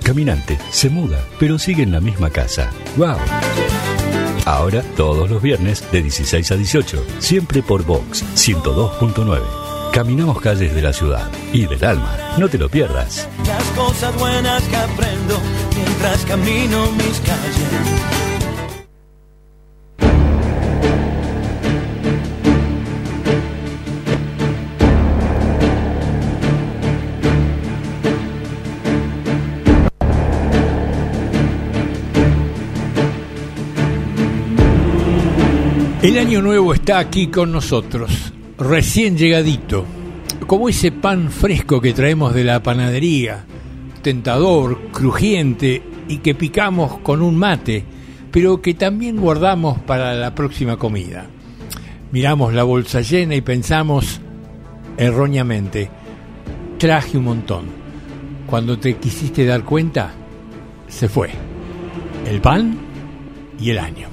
Caminante se muda, pero sigue en la misma casa. ¡Wow! Ahora, todos los viernes, de 16 a 18, siempre por Vox 102.9. Caminamos calles de la ciudad y del alma. No te lo pierdas. Las cosas buenas que aprendo mientras camino mis calles. El año nuevo está aquí con nosotros, recién llegadito, como ese pan fresco que traemos de la panadería, tentador, crujiente y que picamos con un mate, pero que también guardamos para la próxima comida. Miramos la bolsa llena y pensamos, erróneamente, traje un montón. Cuando te quisiste dar cuenta, se fue el pan y el año.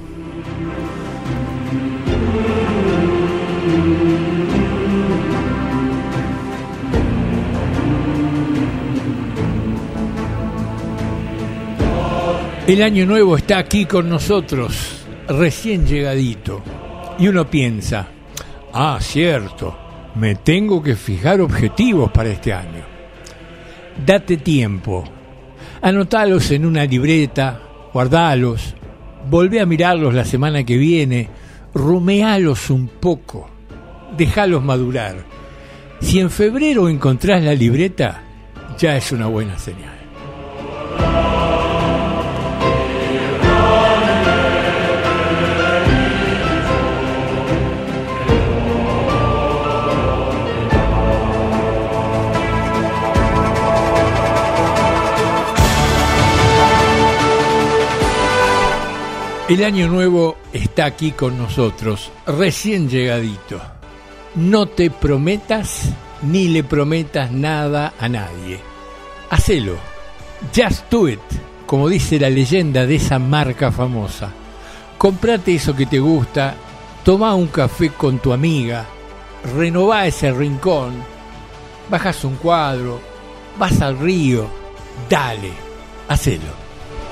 El año nuevo está aquí con nosotros, recién llegadito. Y uno piensa, cierto, me tengo que fijar objetivos para este año. Date tiempo, anotalos en una libreta, guardalos, volvé a mirarlos la semana que viene, ruméalos un poco, dejalos madurar. Si en febrero encontrás la libreta, ya es una buena señal. El año nuevo está aquí con nosotros, recién llegadito. No te prometas ni le prometas nada a nadie. Hacelo. Just do it, como dice la leyenda de esa marca famosa. Comprate eso que te gusta, toma un café con tu amiga, renová ese rincón, bajas un cuadro, vas al río, dale, hacelo.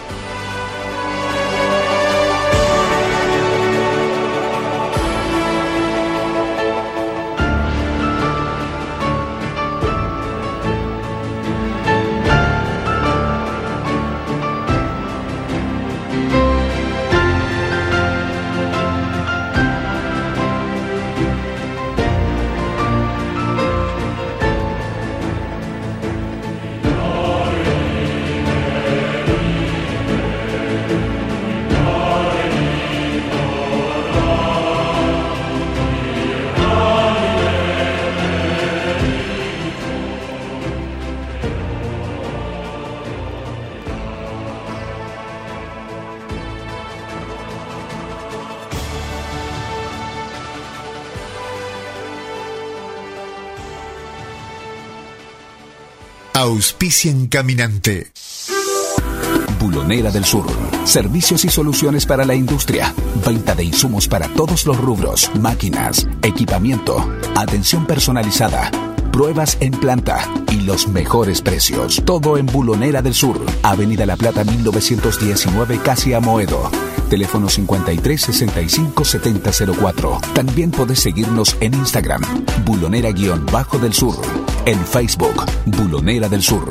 Auspician Caminante. Bulonera del Sur. Servicios y soluciones para la industria. Venta de insumos para todos los rubros. Máquinas, equipamiento, atención personalizada, pruebas en planta y los mejores precios. Todo en Bulonera del Sur. Avenida La Plata 1919, casi Amoedo. Teléfono 53 65 70 04. También podés seguirnos en Instagram, Bulonera-del Sur. En Facebook, Bulonera del Sur.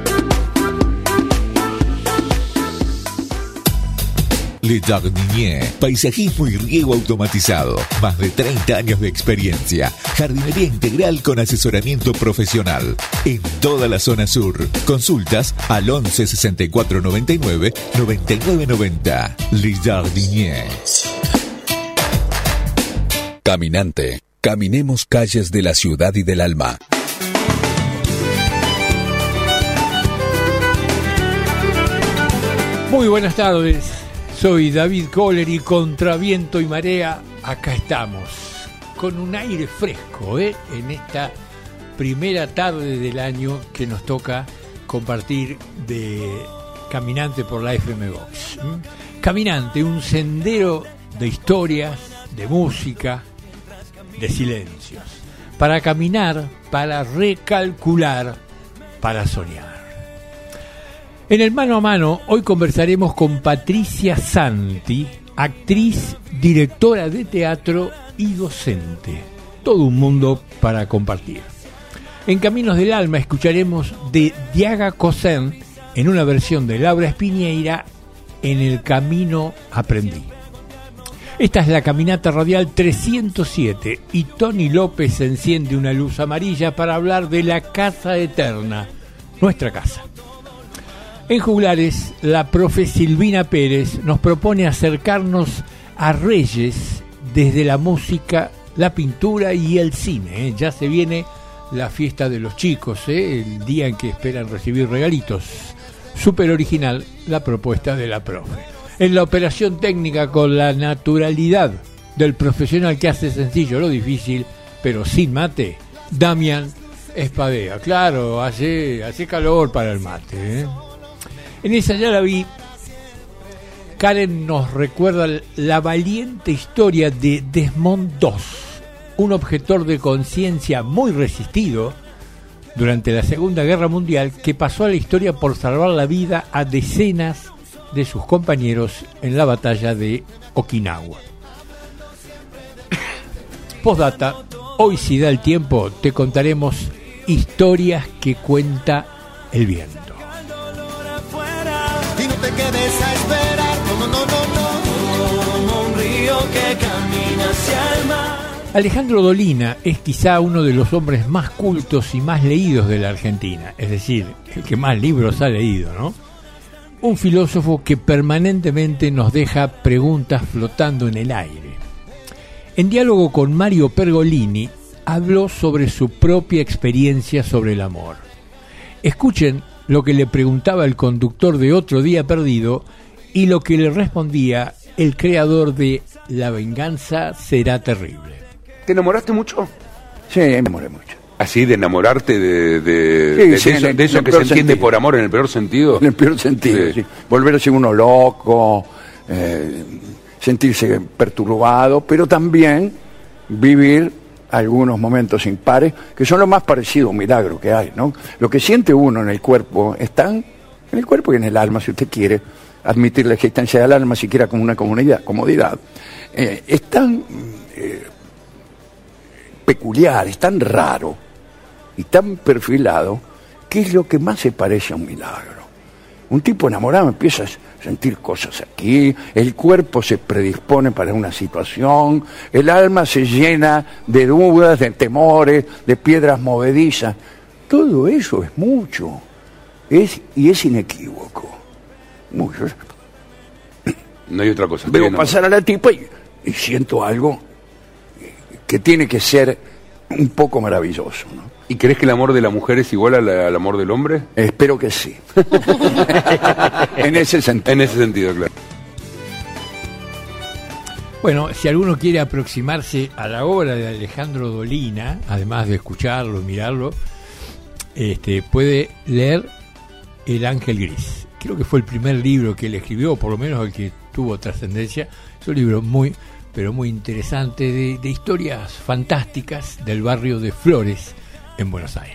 Le Jardinier, paisajismo y riego automatizado. Más de 30 años de experiencia. Jardinería integral con asesoramiento profesional. En toda la zona sur. Consultas al 11 64 99 99 90. Le Jardinier. Caminante. Caminemos calles de la ciudad y del alma. Muy buenas tardes. Soy David Kohler y contra viento y marea, acá estamos, con un aire fresco, en esta primera tarde del año que nos toca compartir de Caminante por la FM Vox. Caminante, un sendero de historias, de música, de silencios, para caminar, para recalcular, para soñar. En el Mano a Mano, hoy conversaremos con Patricia Santi, actriz, directora de teatro y docente. Todo un mundo para compartir. En Caminos del Alma escucharemos de Diaga Cousin en una versión de Laura Espiñeira, En el Camino Aprendí. Esta es la caminata radial 307 y Tony López enciende una luz amarilla para hablar de la casa eterna, nuestra casa. En Juglares, la profe Silvina Pérez nos propone acercarnos a Reyes desde la música, la pintura y el cine. Ya se viene la fiesta de los chicos, el día en que esperan recibir regalitos. Súper original la propuesta de la profe. En la operación técnica, con la naturalidad del profesional que hace sencillo lo difícil, pero sin mate, Damián Espadea. Claro, hace calor para el mate, En esa ya la vi. Karen nos recuerda la valiente historia de Desmond II, un objetor de conciencia muy resistido durante la Segunda Guerra Mundial, que pasó a la historia por salvar la vida a decenas de sus compañeros en la batalla de Okinawa. Postdata, hoy si da el tiempo te contaremos historias que cuenta el viento. Y no te quedes a esperar, no, como un río que camina hacia el mar. Alejandro Dolina es quizá uno de los hombres más cultos y más leídos de la Argentina, es decir, el que más libros ha leído, ¿no? Un filósofo que permanentemente nos deja preguntas flotando en el aire. En diálogo con Mario Pergolini, habló sobre su propia experiencia sobre el amor. Escuchen lo que le preguntaba el conductor de Otro Día Perdido y lo que le respondía el creador de La venganza será terrible. ¿Te enamoraste mucho? Sí, me enamoré mucho. ¿Así de enamorarte de eso que se entiende por amor en el peor sentido? En el peor sentido, sí. Volverse uno loco, sentirse perturbado, pero también vivir algunos momentos impares, que son lo más parecido a un milagro que hay, ¿no? Lo que siente uno en el cuerpo, están en el cuerpo y en el alma, si usted quiere admitir la existencia del alma, siquiera como una comodidad, es tan peculiar, es tan raro y tan perfilado, que es lo que más se parece a un milagro. Un tipo enamorado empieza a sentir cosas aquí, el cuerpo se predispone para una situación, el alma se llena de dudas, de temores, de piedras movedizas. Todo eso es mucho, es inequívoco. Mucho. No hay otra cosa. Veo pasar a la tipa y siento algo que tiene que ser un poco maravilloso, ¿no? ¿Y crees que el amor de la mujer es igual al amor del hombre? Espero que sí. En ese sentido. En ese sentido, claro. Bueno, si alguno quiere aproximarse a la obra de Alejandro Dolina, además de escucharlo, mirarlo, puede leer El Ángel Gris. Creo que fue el primer libro que él escribió, por lo menos el que tuvo trascendencia. Es un libro muy, pero muy interesante de historias fantásticas del barrio de Flores, en Buenos Aires.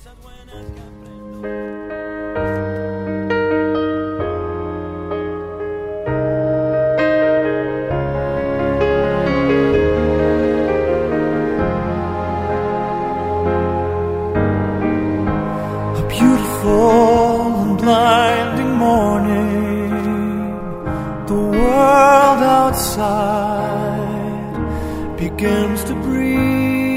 A beautiful and blinding morning, the world outside begins to breathe.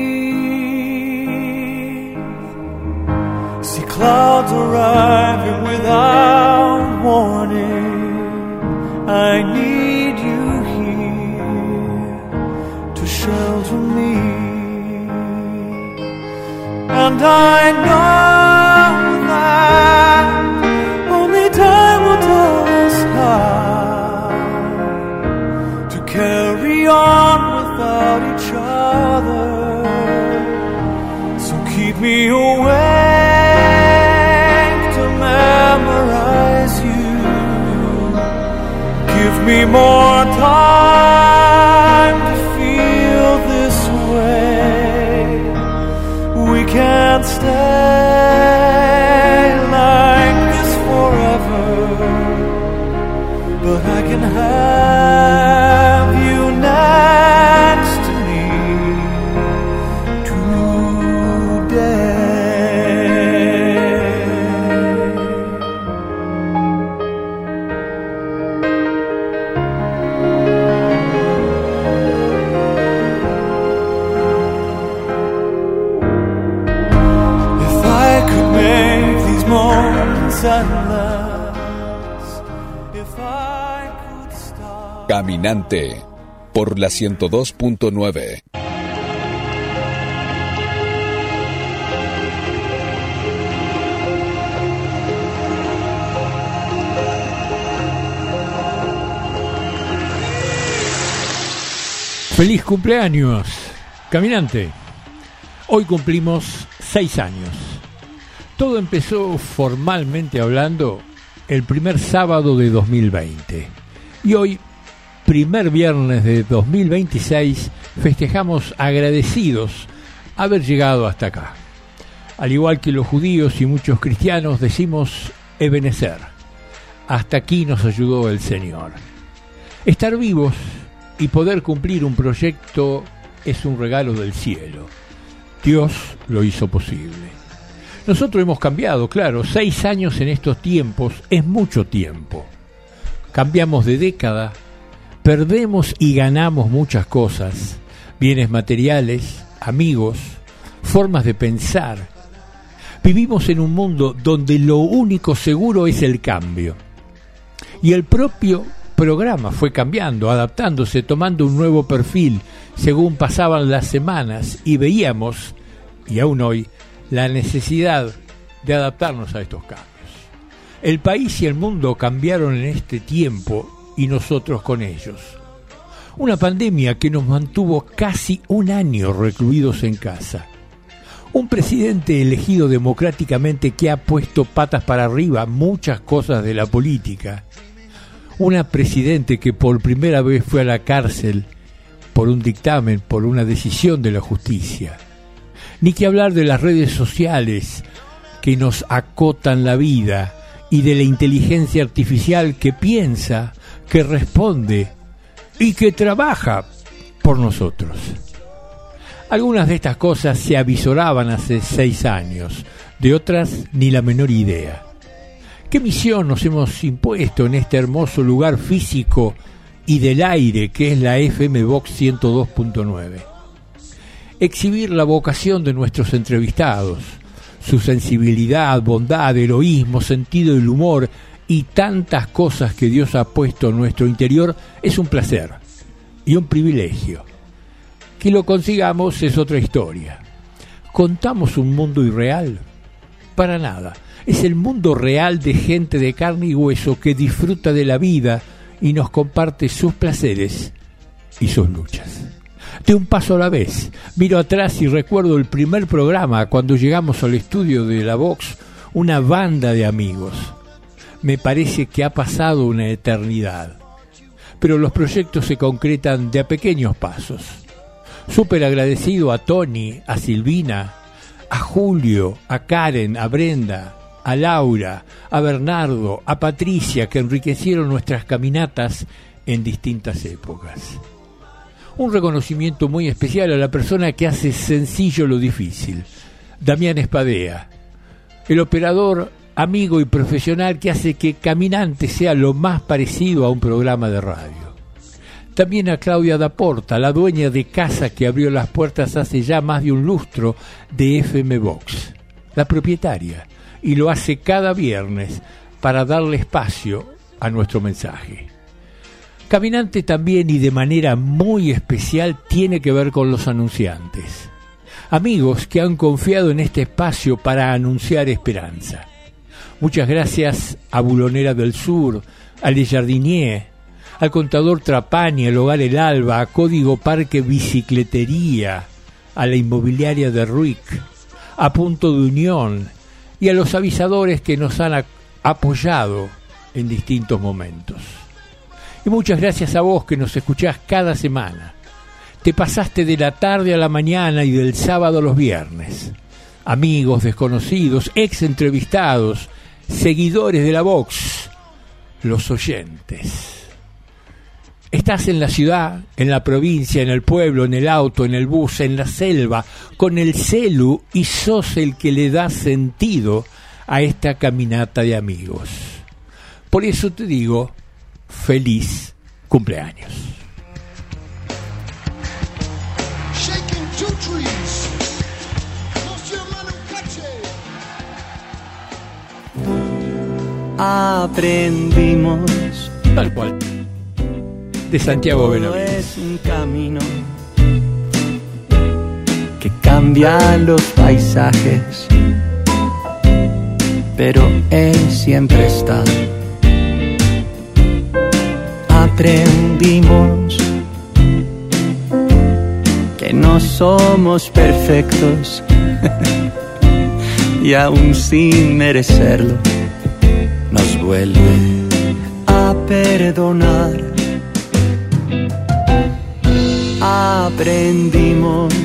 Clouds arriving without warning. I need you here to shelter me. And I know that only time will tell us how to carry on without each other. So keep me away. Give me more time to feel this way. We can't stay like this forever. but I can have you next to me today. If I could make these moments endless, if I could stop. Caminante por la 102.9. Feliz cumpleaños, Caminante. Hoy cumplimos 6 años. Todo empezó formalmente hablando el primer sábado de 2020. Y hoy, primer viernes de 2026, festejamos agradecidos haber llegado hasta acá. Al igual que los judíos y muchos cristianos decimos Ebenezer. Hasta aquí nos ayudó el Señor. Estar vivos y poder cumplir un proyecto es un regalo del cielo. Dios lo hizo posible. Nosotros hemos cambiado, claro, 6 años en estos tiempos es mucho tiempo. Cambiamos de década, perdemos y ganamos muchas cosas, bienes materiales, amigos, formas de pensar. Vivimos en un mundo donde lo único seguro es el cambio. Y el propio programa fue cambiando, adaptándose, tomando un nuevo perfil según pasaban las semanas y veíamos, y aún hoy, la necesidad de adaptarnos a estos cambios. El país y el mundo cambiaron en este tiempo y nosotros con ellos. Una pandemia que nos mantuvo casi un año recluidos en casa. Un presidente elegido democráticamente que ha puesto patas para arriba muchas cosas de la política. Una presidente que por primera vez fue a la cárcel por un dictamen, por una decisión de la justicia. Ni que hablar de las redes sociales que nos acotan la vida y de la inteligencia artificial que piensa, que responde y que trabaja por nosotros. Algunas de estas cosas se avisoraban hace 6 años, de otras ni la menor idea. ¿Qué misión nos hemos impuesto en este hermoso lugar físico y del aire que es la FM Vox 102.9? Exhibir la vocación de nuestros entrevistados, su sensibilidad, bondad, heroísmo, sentido del humor y tantas cosas que Dios ha puesto en nuestro interior es un placer y un privilegio. Que lo consigamos es otra historia. ¿Contamos un mundo irreal? Para nada. Es el mundo real de gente de carne y hueso que disfruta de la vida y nos comparte sus placeres y sus luchas. De un paso a la vez, miro atrás y recuerdo el primer programa cuando llegamos al estudio de la Vox, una banda de amigos. Me parece que ha pasado una eternidad, pero los proyectos se concretan de a pequeños pasos. Súper agradecido a Tony, a Silvina, a Julio, a Karen, a Brenda, a Laura, a Bernardo, a Patricia, que enriquecieron nuestras caminatas en distintas épocas. Un reconocimiento muy especial a la persona que hace sencillo lo difícil, Damián Espadea, el operador, amigo y profesional que hace que Caminante sea lo más parecido a un programa de radio. También a Claudia Daporta, la dueña de casa que abrió las puertas hace ya más de un lustro de FM Vox, la propietaria, y lo hace cada viernes para darle espacio a nuestro mensaje. Caminante también y de manera muy especial tiene que ver con los anunciantes. Amigos que han confiado en este espacio para anunciar esperanza. Muchas gracias a Bulonera del Sur, a Le Jardinier, al Contador Trapani, al Hogar El Alba, a Código Parque Bicicletería, a la Inmobiliaria de Ruick, a Punto de Unión y a los avisadores que nos han apoyado en distintos momentos. Y muchas gracias a vos que nos escuchás cada semana. Te pasaste de la tarde a la mañana y del sábado a los viernes. Amigos, desconocidos, ex entrevistados, seguidores de la Vox, los oyentes. Estás en la ciudad, en la provincia, en el pueblo, en el auto, en el bus, en la selva, con el celu, y sos el que le da sentido a esta caminata de amigos. Por eso te digo, feliz cumpleaños. Aprendimos tal cual, de Santiago Benavides. Es un camino que cambia los paisajes, pero él siempre está. Aprendimos que no somos perfectos y aún sin merecerlo nos vuelve a perdonar. Aprendimos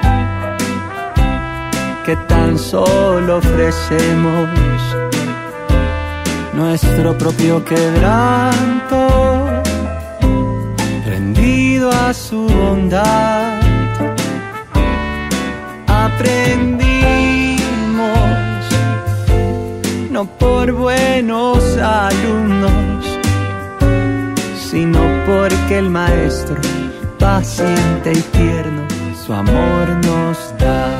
que tan solo ofrecemos nuestro propio quebranto, rendido a su bondad. Aprendimos, no por buenos alumnos, sino porque el maestro, paciente y tierno, su amor nos da.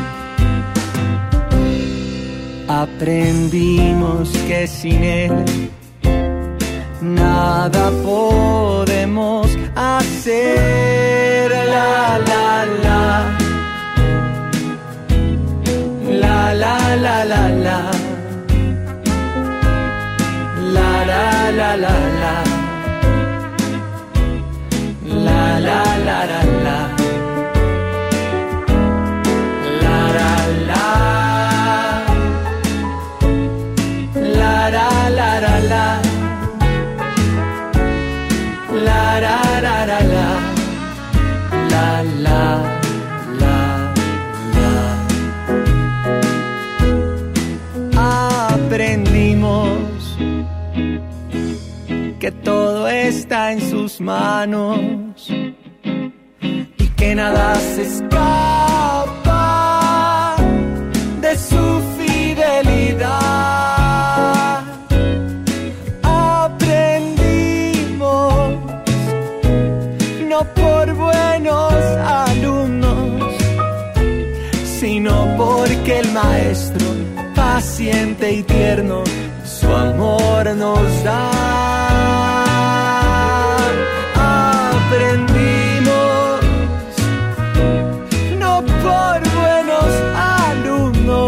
Aprendimos que sin él nada podemos hacer. La la la, la la la la la, la la la la la, la la la la la. Aprendimos que todo está en sus manos y que nada se escapa de su fidelidad. Aprendimos, no por buenos alumnos, sino porque el maestro, paciente y tierno, su amor nos da. Aprendimos, no por buenos alumnos,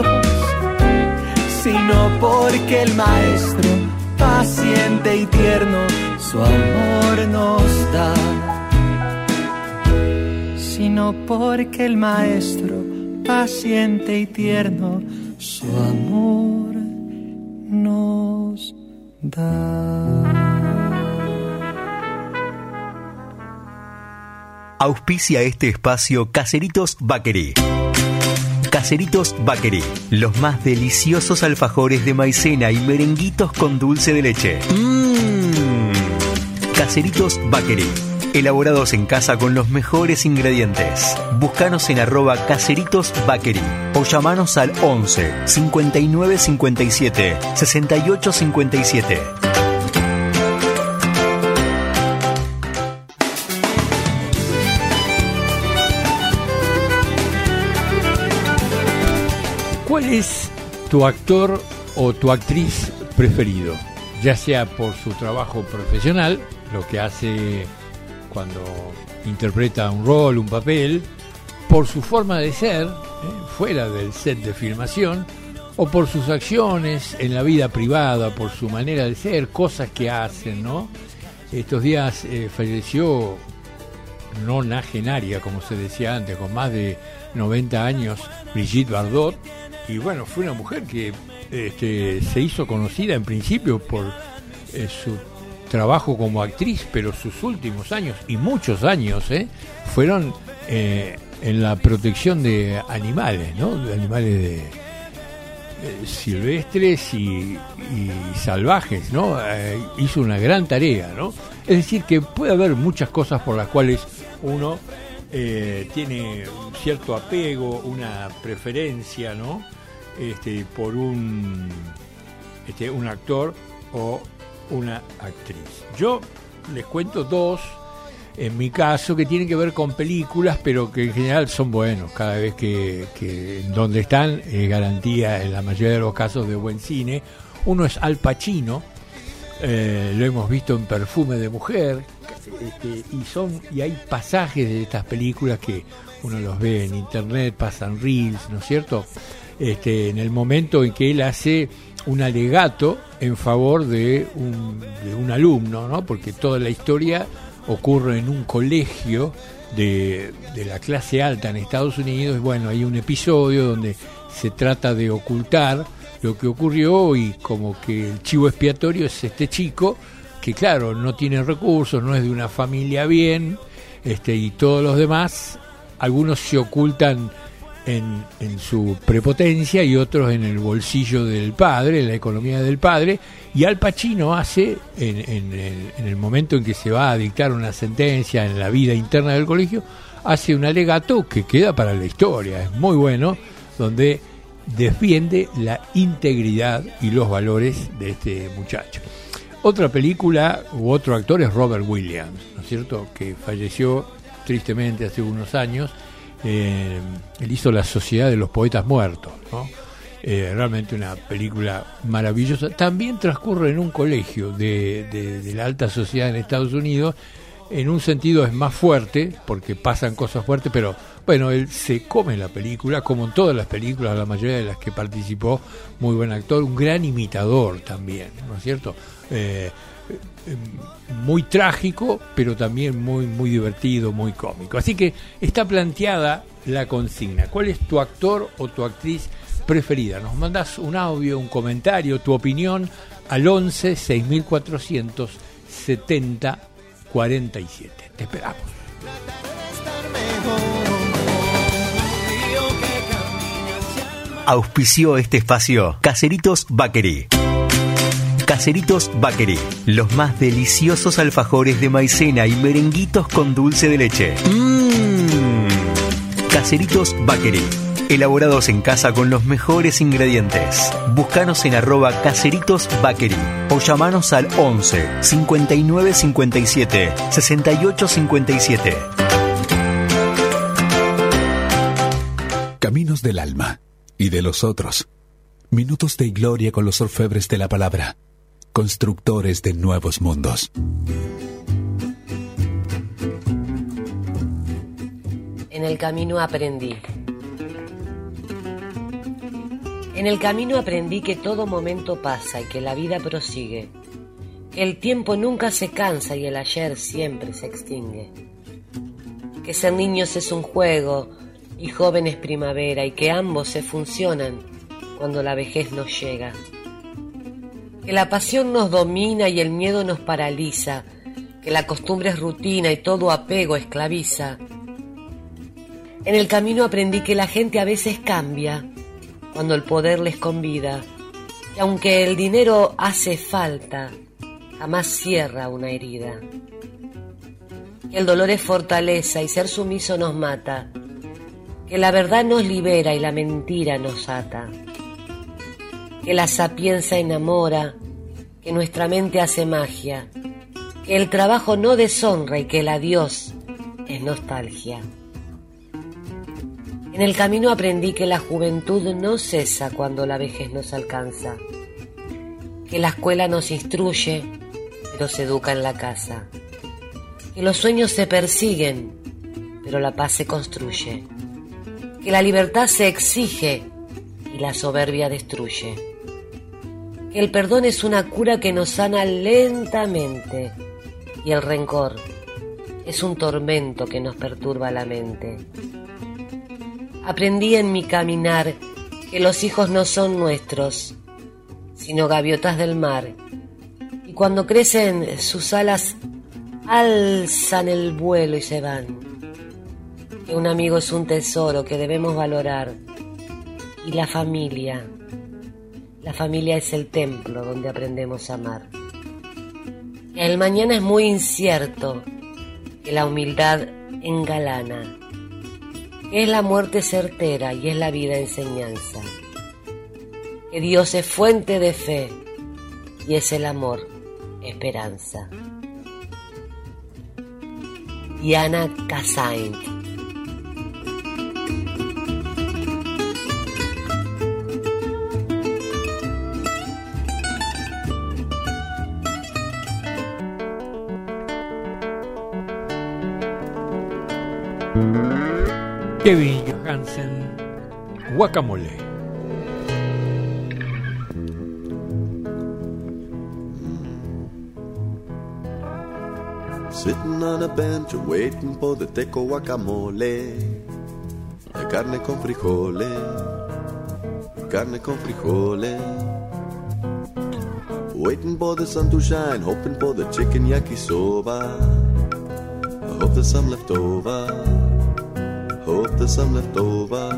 sino porque el maestro, paciente y tierno, su amor nos da. Sino porque el maestro, paciente y tierno, su amor nos da. Auspicia este espacio Caseritos Bakery. Caseritos Bakery, los más deliciosos alfajores de maicena y merenguitos con dulce de leche. Caseritos Bakery, elaborados en casa con los mejores ingredientes. Búscanos en @Caseritos Bakery o llamanos al 11 59 57 68 57. ¿Cuál es tu actor o tu actriz preferido? Ya sea por su trabajo profesional, lo que hace cuando interpreta un rol, un papel, por su forma de ser, fuera del set de filmación, o por sus acciones en la vida privada, por su manera de ser, cosas que hacen, ¿no? Estos días falleció nonagenaria, como se decía antes, con más de 90 años, Brigitte Bardot, y bueno, fue una mujer que se hizo conocida en principio por su trabajo como actriz, pero sus últimos años, y muchos años, fueron en la protección de animales, ¿no? De animales silvestres y salvajes, ¿no? Hizo una gran tarea, ¿no? Es decir, que puede haber muchas cosas por las cuales uno tiene un cierto apego, una preferencia, ¿no? Por un actor o una actriz. Yo les cuento dos, en mi caso, que tienen que ver con películas, pero que en general son buenos. Cada vez que donde están, garantía en la mayoría de los casos de buen cine. Uno es Al Pacino, lo hemos visto en Perfume de Mujer, y hay pasajes de estas películas que uno los ve en internet, pasan reels, ¿no es cierto? En el momento en que él hace un alegato en favor de un alumno, ¿no? Porque toda la historia ocurre en un colegio de la clase alta en Estados Unidos. Bueno, hay un episodio donde se trata de ocultar lo que ocurrió, y como que el chivo expiatorio es este chico que, claro, no tiene recursos, no es de una familia bien, y todos los demás, algunos se ocultan en su prepotencia y otros en el bolsillo del padre, en la economía del padre. Y Al Pacino hace, en el momento en que se va a dictar una sentencia en la vida interna del colegio, hace un alegato que queda para la historia, es muy bueno, donde defiende la integridad y los valores de este muchacho. Otra película u otro actor es Robert Williams, ¿no es cierto?, que falleció tristemente hace unos años. Él hizo La Sociedad de los Poetas Muertos, ¿no? Realmente una película maravillosa. También transcurre en un colegio de la alta sociedad en Estados Unidos. En un sentido es más fuerte, porque pasan cosas fuertes, pero bueno, él se come la película, como en todas las películas, la mayoría de las que participó. Muy buen actor, un gran imitador también, ¿no es cierto? Muy trágico, pero también muy divertido, muy cómico. Así que está planteada la consigna. ¿Cuál es tu actor o tu actriz preferida? Nos mandás un audio, un comentario, tu opinión al 11 6400 70 47. Te esperamos. Auspició este espacio Caseritos Bakery. Caseritos Bakery, los más deliciosos alfajores de maicena y merenguitos con dulce de leche. Caseritos Bakery, elaborados en casa con los mejores ingredientes. Búscanos en @Caseritos Bakery o llamanos al 11 59 57 68 57. Caminos del alma y de los otros. Minutos de gloria con los orfebres de la palabra. Constructores de nuevos mundos. En el camino aprendí. En el camino aprendí que todo momento pasa y que la vida prosigue, que el tiempo nunca se cansa y el ayer siempre se extingue, que ser niños es un juego y joven es primavera, y que ambos se funcionan cuando la vejez nos llega, que la pasión nos domina y el miedo nos paraliza, que la costumbre es rutina y todo apego esclaviza. En el camino aprendí que la gente a veces cambia cuando el poder les convida, que aunque el dinero hace falta, jamás cierra una herida, que el dolor es fortaleza y ser sumiso nos mata, que la verdad nos libera y la mentira nos ata, que la sapienza enamora, que nuestra mente hace magia, que el trabajo no deshonra y que el adiós es nostalgia. En el camino aprendí que la juventud no cesa cuando la vejez nos alcanza, que la escuela nos instruye, pero se educa en la casa, que los sueños se persiguen, pero la paz se construye, que la libertad se exige y la soberbia destruye, que el perdón es una cura que nos sana lentamente y el rencor es un tormento que nos perturba la mente. Aprendí en mi caminar que los hijos no son nuestros, sino gaviotas del mar, y cuando crecen sus alas alzan el vuelo y se van, que un amigo es un tesoro que debemos valorar, y la familia La familia es el templo donde aprendemos a amar. El mañana es muy incierto, que la humildad engalana, que es la muerte certera y es la vida enseñanza, que Dios es fuente de fe y es el amor esperanza. Diana Cassaint. Kevin Johansen, Guacamole. Sitting on a bench waiting for the teco guacamole. Carne con frijoles, carne con frijoles. Waiting for the sun to shine, hoping for the chicken yakisoba. I hope there's some left over, hope there's some left over.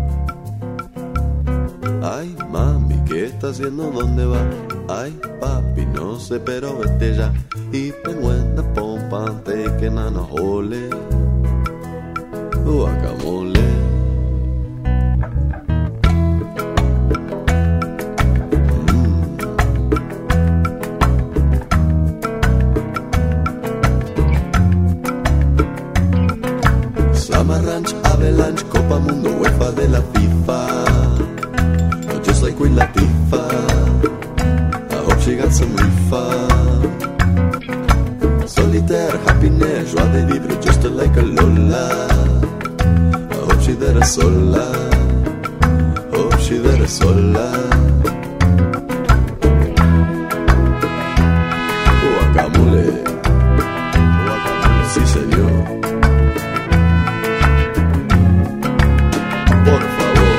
Ay, mami, ¿qué está haciendo? ¿Dónde va? Ay, papi, no sé, pero vete ya. Even when the pompa taking on a hole, guacamole. Summer Ranch, Avalanche, Copa Mundo, UEFA de la FIFA. Just like Queen Latifah, I hope she got some refund. Solitaire, happiness, joie de vivre, just like a Lola. I hope she there sola, hope she there sola. Guacamole, guacamole, sí señor. Por favor.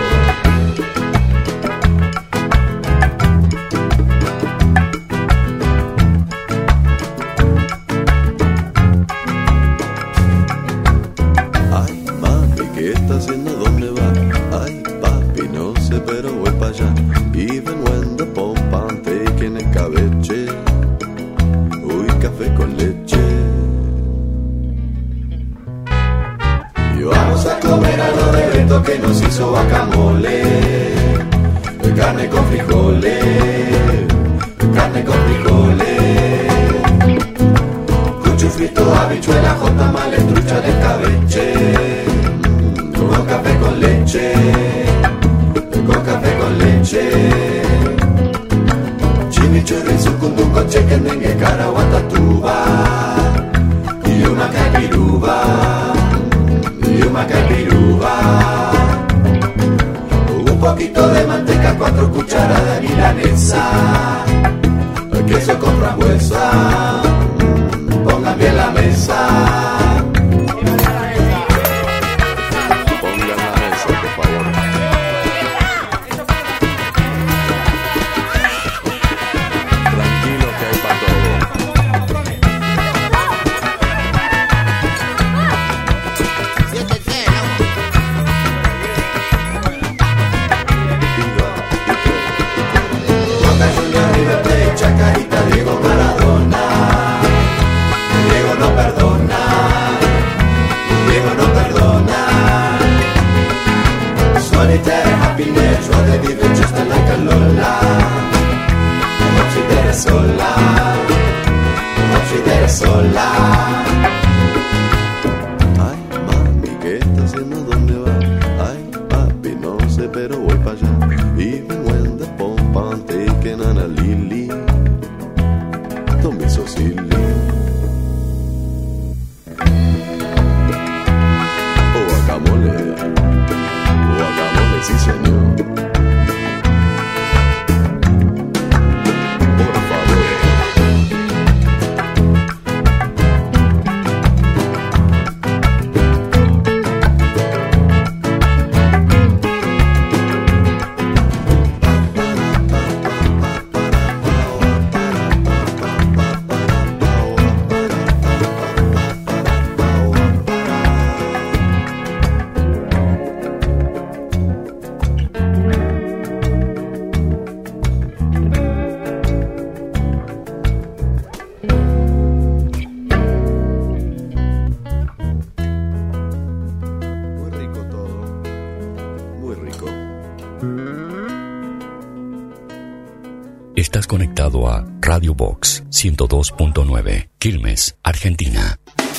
Ay, mami, ¿qué está haciendo? ¿Dónde va? Ay, papi, no sé, pero voy para allá. Even when the pompa taking el cabeche. Uy, café con leche. Y vamos a comer algo de Beto que nos hizo guacamole. Carne con frijoles, carne con frijoles. Cucho frito, habichuela, jotamales, trucha de cabeche. Con café con leche, con café con leche. Chimichurri, sucundungo, chicken dengue, caraguatatuba. Y una capiruba, y una capiruba. Un poquito de manteca, 4 cucharadas de milanesa. Queso con frambuesa, pongan bien la mesa. Pongan la mesa, por favor. Tranquilo que hay para todo. Chacarita, Diego Maradona. Diego no perdona, Diego no perdona. Solitaire, happiness, joie de vivre, just like a Lola. No ci dere sola, no ci dere sola. Ay, mami, ¿qué está haciendo? ¿Dónde va? Ay, papi, no sé, pero voy para allá. Even when the pompa taking on a lily. Don't be so silly. Guacamole, guacamole, sí señor. Por favor. Estás conectado a Radio Box 102.9, Quilmes, Argentina.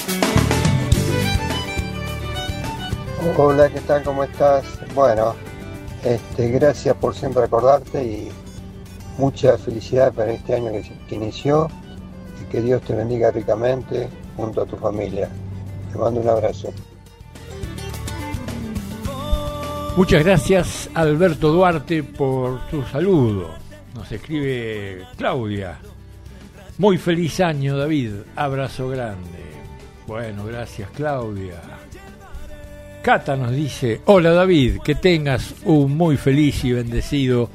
Hola, ¿qué tal? ¿Cómo estás? Bueno, gracias por siempre acordarte y mucha felicidad para este año que inició y que Dios te bendiga ricamente junto a tu familia. Te mando un abrazo. Muchas gracias, Alberto Duarte, por tu saludo. Nos escribe Claudia. Muy feliz año, David. Abrazo grande. Bueno, gracias, Claudia. Cata nos dice: hola, David, que tengas un muy feliz y bendecido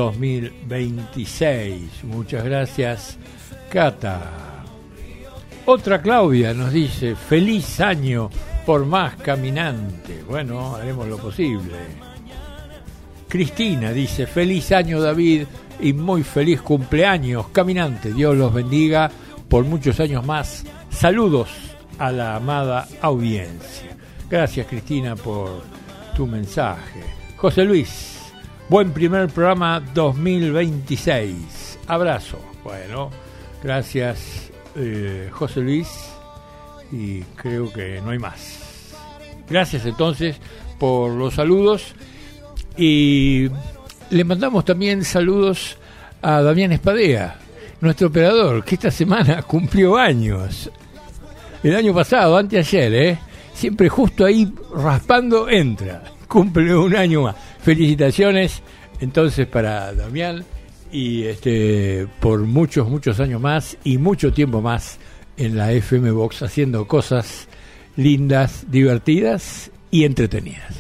2026. Muchas gracias, Cata. Otra Claudia nos dice: feliz año por más caminante. Bueno, haremos lo posible. Cristina dice: feliz año, David, y muy feliz cumpleaños, caminante. Dios los bendiga por muchos años más. Saludos a la amada audiencia. Gracias, Cristina, por tu mensaje. José Luis: buen primer programa 2026. Abrazo. Bueno, gracias, José Luis, y creo que no hay más. Gracias entonces por los saludos, y le mandamos también saludos a Damián Espadea, nuestro operador, que esta semana cumplió años. El año pasado, anteayer, siempre justo ahí raspando entra. Cumple un año más. Felicitaciones entonces para Damián, y por muchos años más y mucho tiempo más en la FM Box, haciendo cosas lindas, divertidas y entretenidas.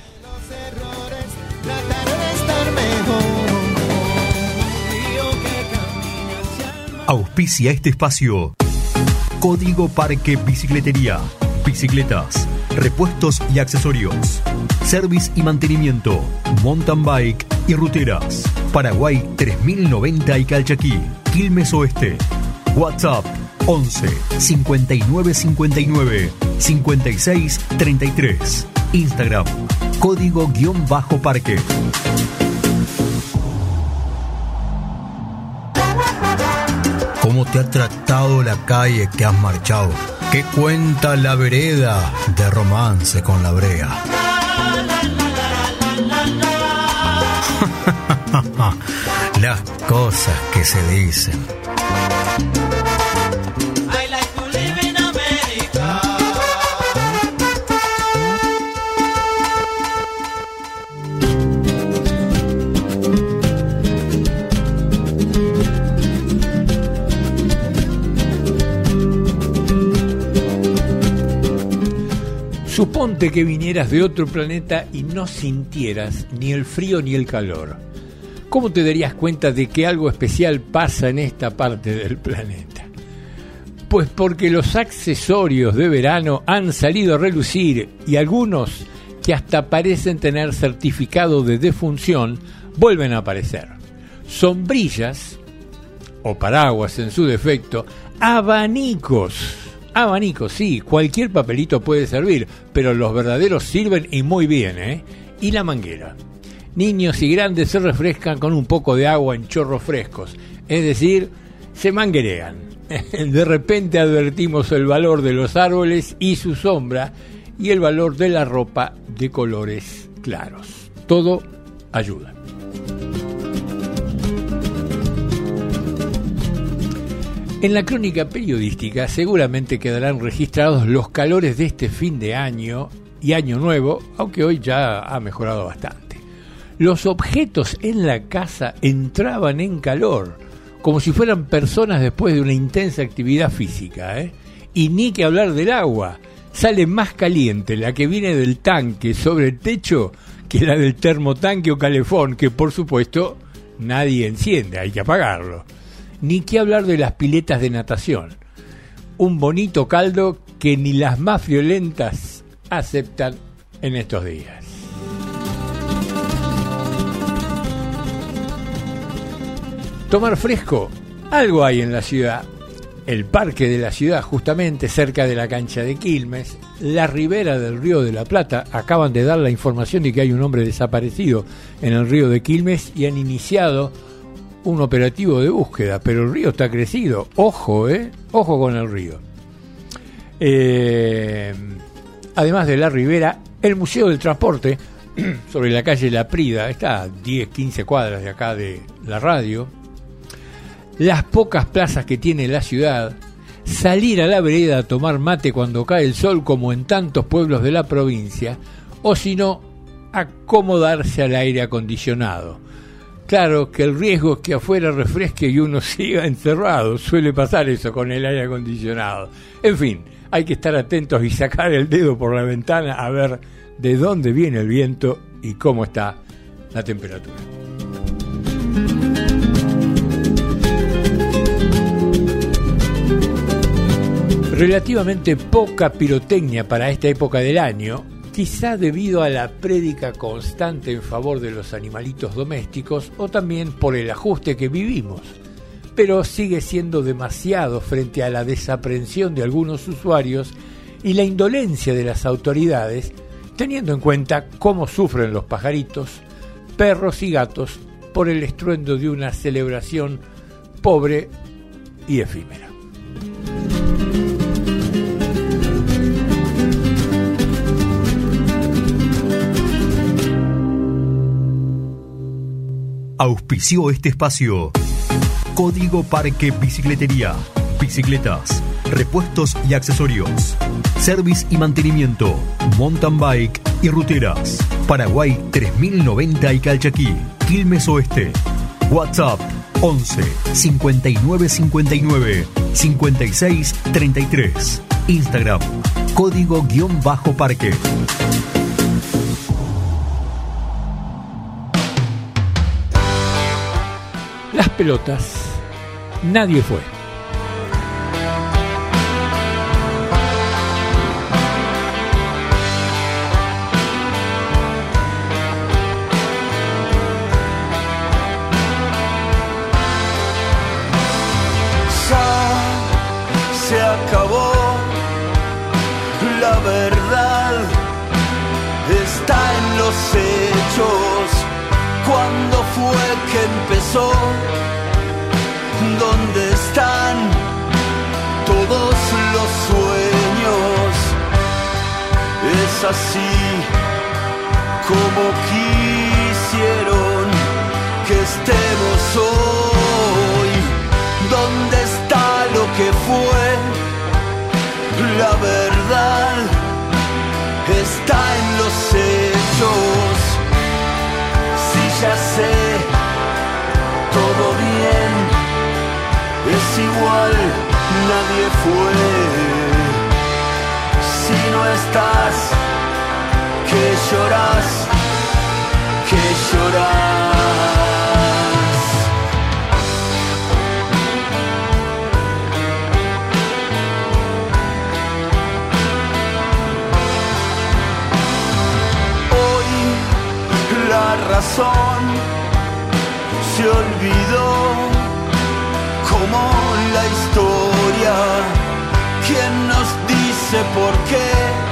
Auspicia este espacio Código Parque Bicicletería. Bicicletas, repuestos y accesorios, service y mantenimiento, mountain bike y ruteras. Paraguay 3090 y Calchaquí, Quilmes Oeste. WhatsApp 11 59 59 56 33. Instagram Código-Parque. ¿Cómo te ha tratado la calle que has marchado? ¿Qué cuenta la vereda de romance con la brea? Las cosas que se dicen. Suponte que vinieras de otro planeta y no sintieras ni el frío ni el calor. ¿Cómo te darías cuenta de que algo especial pasa en esta parte del planeta? Pues porque los accesorios de verano han salido a relucir, y algunos que hasta parecen tener certificado de defunción vuelven a aparecer. Sombrillas, o paraguas en su defecto, abanicos, sí, cualquier papelito puede servir, pero los verdaderos sirven y muy bien, Y la manguera. Niños y grandes se refrescan con un poco de agua en chorros frescos, es decir, se manguerean. De repente advertimos el valor de los árboles y su sombra, y el valor de la ropa de colores claros. Todo ayuda. En la crónica periodística seguramente quedarán registrados los calores de este fin de año y año nuevo, aunque hoy ya ha mejorado bastante. Los objetos en la casa entraban en calor, como si fueran personas después de una intensa actividad física, Y ni que hablar del agua. Sale más caliente la que viene del tanque sobre el techo que la del termotanque o calefón, que por supuesto nadie enciende, hay que apagarlo. Ni que hablar de las piletas de natación. Un bonito caldo que ni las más violentas aceptan en estos días. Tomar fresco, algo hay en la ciudad. El parque de la ciudad, justamente cerca de la cancha de Quilmes, la ribera del Río de la Plata. Acaban de dar la información de que hay un hombre desaparecido en el río de Quilmes y han iniciado un operativo de búsqueda, pero el río está crecido. Ojo, ojo con el río. Además de la ribera, el Museo del Transporte, sobre la calle La Prida, está a 10, 15 cuadras de acá de la radio. Las pocas plazas que tiene la ciudad, salir a la vereda a tomar mate cuando cae el sol, como en tantos pueblos de la provincia, o si no, acomodarse al aire acondicionado. Claro que el riesgo es que afuera refresque y uno siga encerrado. Suele pasar eso con el aire acondicionado. En fin, hay que estar atentos y sacar el dedo por la ventana a ver de dónde viene el viento y cómo está la temperatura. Relativamente poca pirotecnia para esta época del año, quizá debido a la prédica constante en favor de los animalitos domésticos o también por el ajuste que vivimos, pero sigue siendo demasiado frente a la desaprensión de algunos usuarios y la indolencia de las autoridades, teniendo en cuenta cómo sufren los pajaritos, perros y gatos por el estruendo de una celebración pobre y efímera. Auspició este espacio Código Parque Bicicletería, bicicletas, repuestos y accesorios, service y mantenimiento, mountain bike y ruteras. Paraguay 3090 y Calchaquí, Quilmes Oeste. WhatsApp 11 59 59 56 33. Instagram Código-Parque. Las pelotas, nadie fue. Ya se acabó, la verdad está en los hechos. ¿Cuándo fue que empezó? ¿Dónde están todos los sueños? Es así como quisieron que estemos hoy. ¿Dónde está lo que fue? La verdad está en los hechos. Ya sé, todo bien, es igual, nadie fue. Si no estás, que lloras, que lloras. Hoy la razón se olvidó, como la historia. ¿Quién nos dice por qué?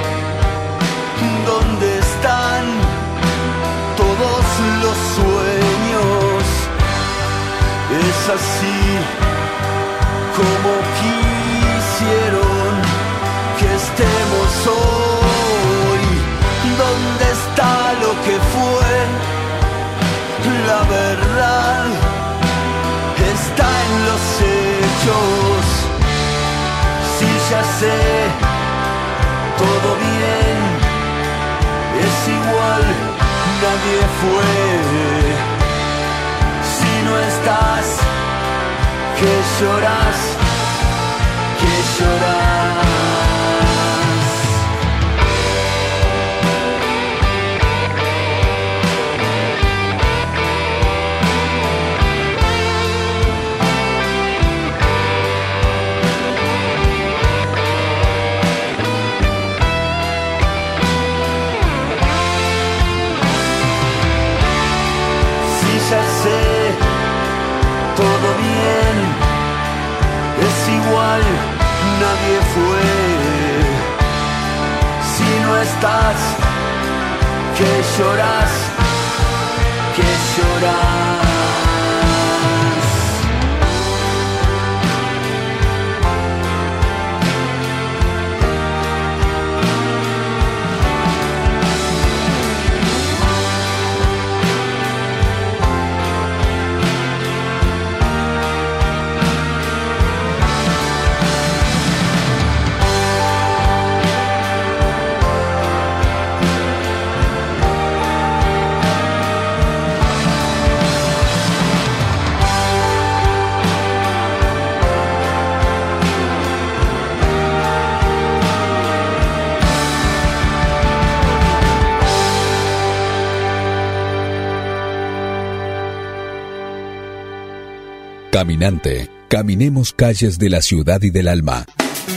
¿Dónde están todos los sueños? Es así como quisieron que estemos hoy. ¿Dónde está lo que fue? La verdad está en los hechos. Si ya sé, todo bien, es igual, nadie fue. Si no estás, que lloras, que lloras. Ya sé, todo bien, es igual, nadie fue. Si no estás, que lloras, que lloras. Caminante, caminemos calles de la ciudad y del alma.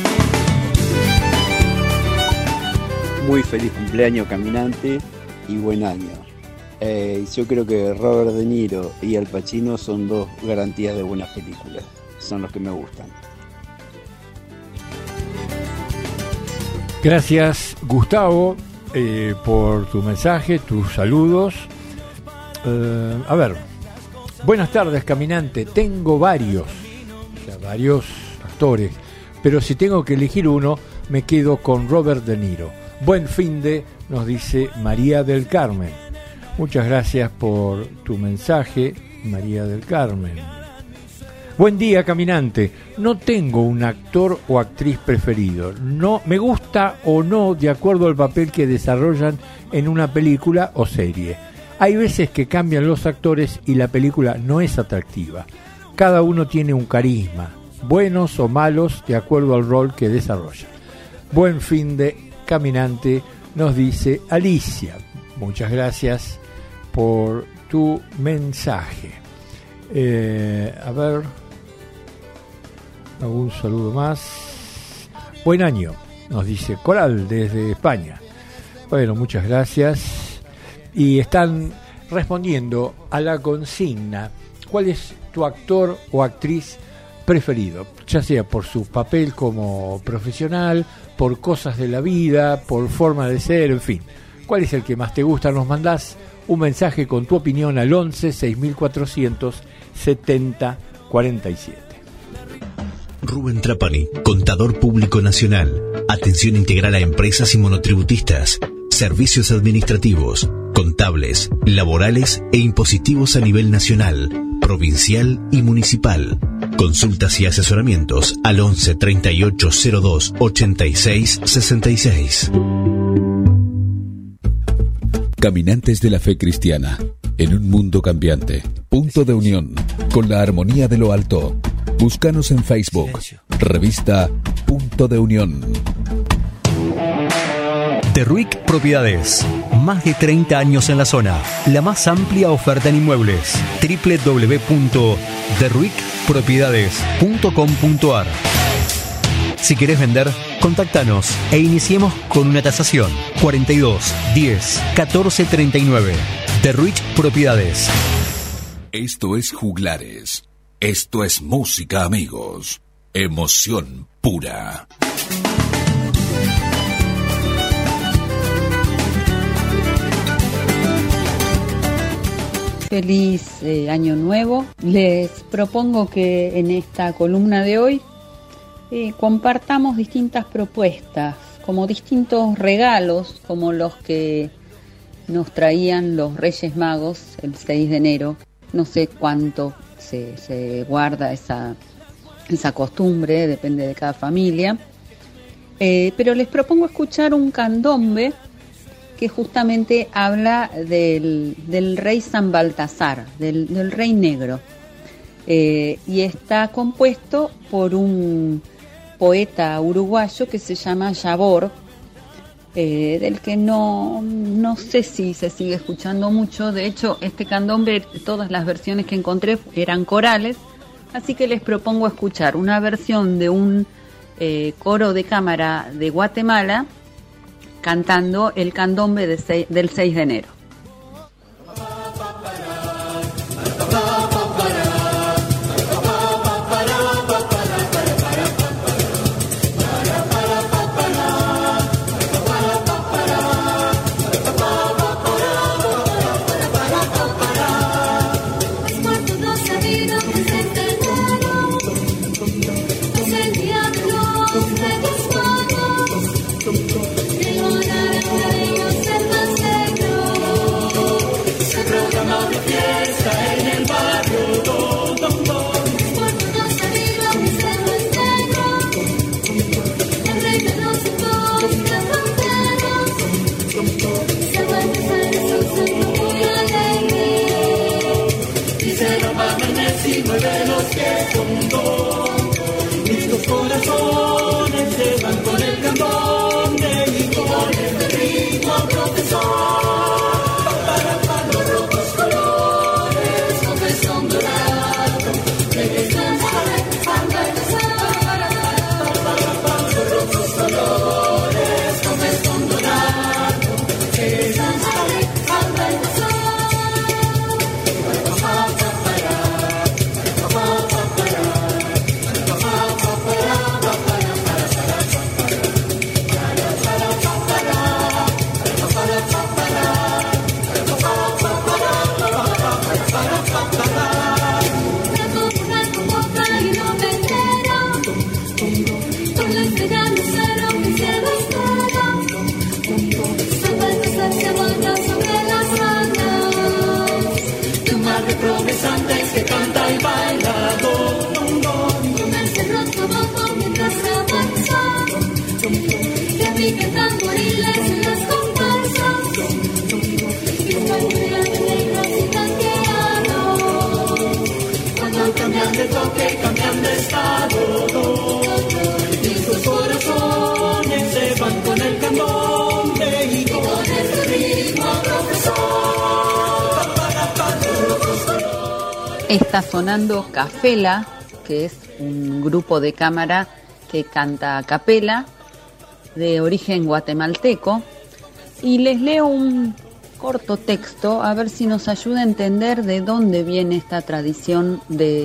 Muy feliz cumpleaños, Caminante, y buen año. Yo creo que Robert De Niro y Al Pacino son dos garantías de buenas películas. Son los que me gustan. Gracias, Gustavo, por tu mensaje, tus saludos. A ver, buenas tardes, Caminante. Tengo varios actores, pero si tengo que elegir uno, me quedo con Robert De Niro. Buen fin de, nos dice María del Carmen. Muchas gracias por tu mensaje, María del Carmen. Buen día, Caminante. No tengo un actor o actriz preferido. No me gusta o no de acuerdo al papel que desarrollan en una película o serie. Hay veces que cambian los actores y la película no es atractiva. Cada uno tiene un carisma, buenos o malos, de acuerdo al rol que desarrollan. Buen fin de, Caminante, nos dice Alicia. Muchas gracias por tu mensaje. A ver, algún saludo más. Buen año, nos dice Coral desde España. Bueno, muchas gracias. Y están respondiendo a la consigna: ¿cuál es tu actor o actriz preferido? Ya sea por su papel como profesional, por cosas de la vida, por forma de ser, en fin. ¿Cuál es el que más te gusta? Nos mandás un mensaje con tu opinión al 11 6400 70 47. Rubén Trapani, Contador Público Nacional. Atención integral a empresas y monotributistas. Servicios administrativos, contables, laborales e impositivos a nivel nacional, provincial y municipal. Consultas y asesoramientos al 11 38 02 86 66. Caminantes de la fe cristiana, en un mundo cambiante. Punto de unión, con la armonía de lo alto. Búscanos en Facebook, revista Punto de Unión. Derruic Propiedades. Más de 30 años en la zona. La más amplia oferta en inmuebles. www.derruicpropiedades.com.ar. Si querés vender, contactanos e iniciemos con una tasación. 42 10 14 39. Derruic Propiedades. Esto es Juglares. Esto es música, amigos. Emoción pura. Feliz año nuevo. Les propongo que en esta columna de hoy compartamos distintas propuestas, como distintos regalos, como los que nos traían los Reyes Magos el 6 de enero. No sé cuánto se guarda esa costumbre, depende de cada familia. Pero les propongo escuchar un candombe que justamente habla del rey San Baltasar, del rey negro. Y está compuesto por un poeta uruguayo que se llama Yabor, del que no sé si se sigue escuchando mucho. De hecho, este candombe, todas las versiones que encontré eran corales, así que les propongo escuchar una versión de un coro de cámara de Guatemala cantando el candombe del 6 de enero. Colores, con son dorado, que ya no sé lo que el cielo espera. Zapatos hacia baña sobre las ranas. Tu madre progresante que canta y baila. Con el cerro abajo mientras se avanza. Que piquen tamboriles en las comparsas. Y un bandera de negros y tanqueanos. Cuando cambian de toque, cambian de estado. Y sus corazones se van con el candombe y con ese ritmo, profesor. Está sonando Cafela, que es un grupo de cámara que canta a capela, de origen guatemalteco, y les leo un corto texto a ver si nos ayuda a entender de dónde viene esta tradición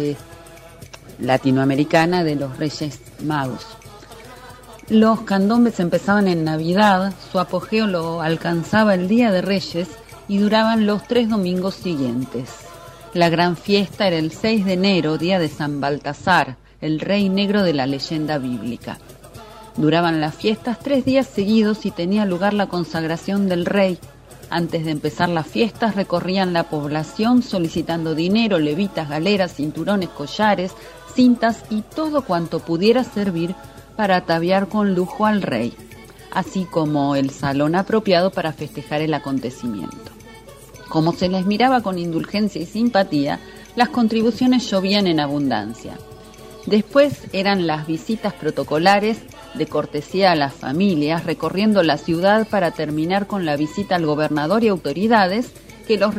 latinoamericana de los Reyes Magos. Los candombes empezaban en Navidad, su apogeo lo alcanzaba el Día de Reyes y duraban los 3 domingos siguientes. La gran fiesta era el 6 de enero, día de San Baltasar, el rey negro de la leyenda bíblica. Duraban las fiestas 3 días seguidos y tenía lugar la consagración del rey. Antes de empezar las fiestas recorrían la población solicitando dinero, levitas, galeras, cinturones, collares, cintas y todo cuanto pudiera servir para ataviar con lujo al rey, así como el salón apropiado para festejar el acontecimiento. Como se les miraba con indulgencia y simpatía, las contribuciones llovían en abundancia. Después eran las visitas protocolares de cortesía a las familias, recorriendo la ciudad para terminar con la visita al gobernador y autoridades que los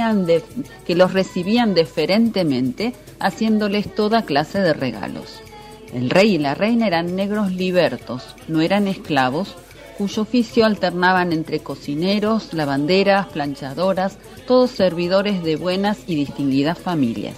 recibían deferentemente, haciéndoles toda clase de regalos. El rey y la reina eran negros libertos, no eran esclavos, cuyo oficio alternaban entre cocineros, lavanderas, planchadoras, todos servidores de buenas y distinguidas familias.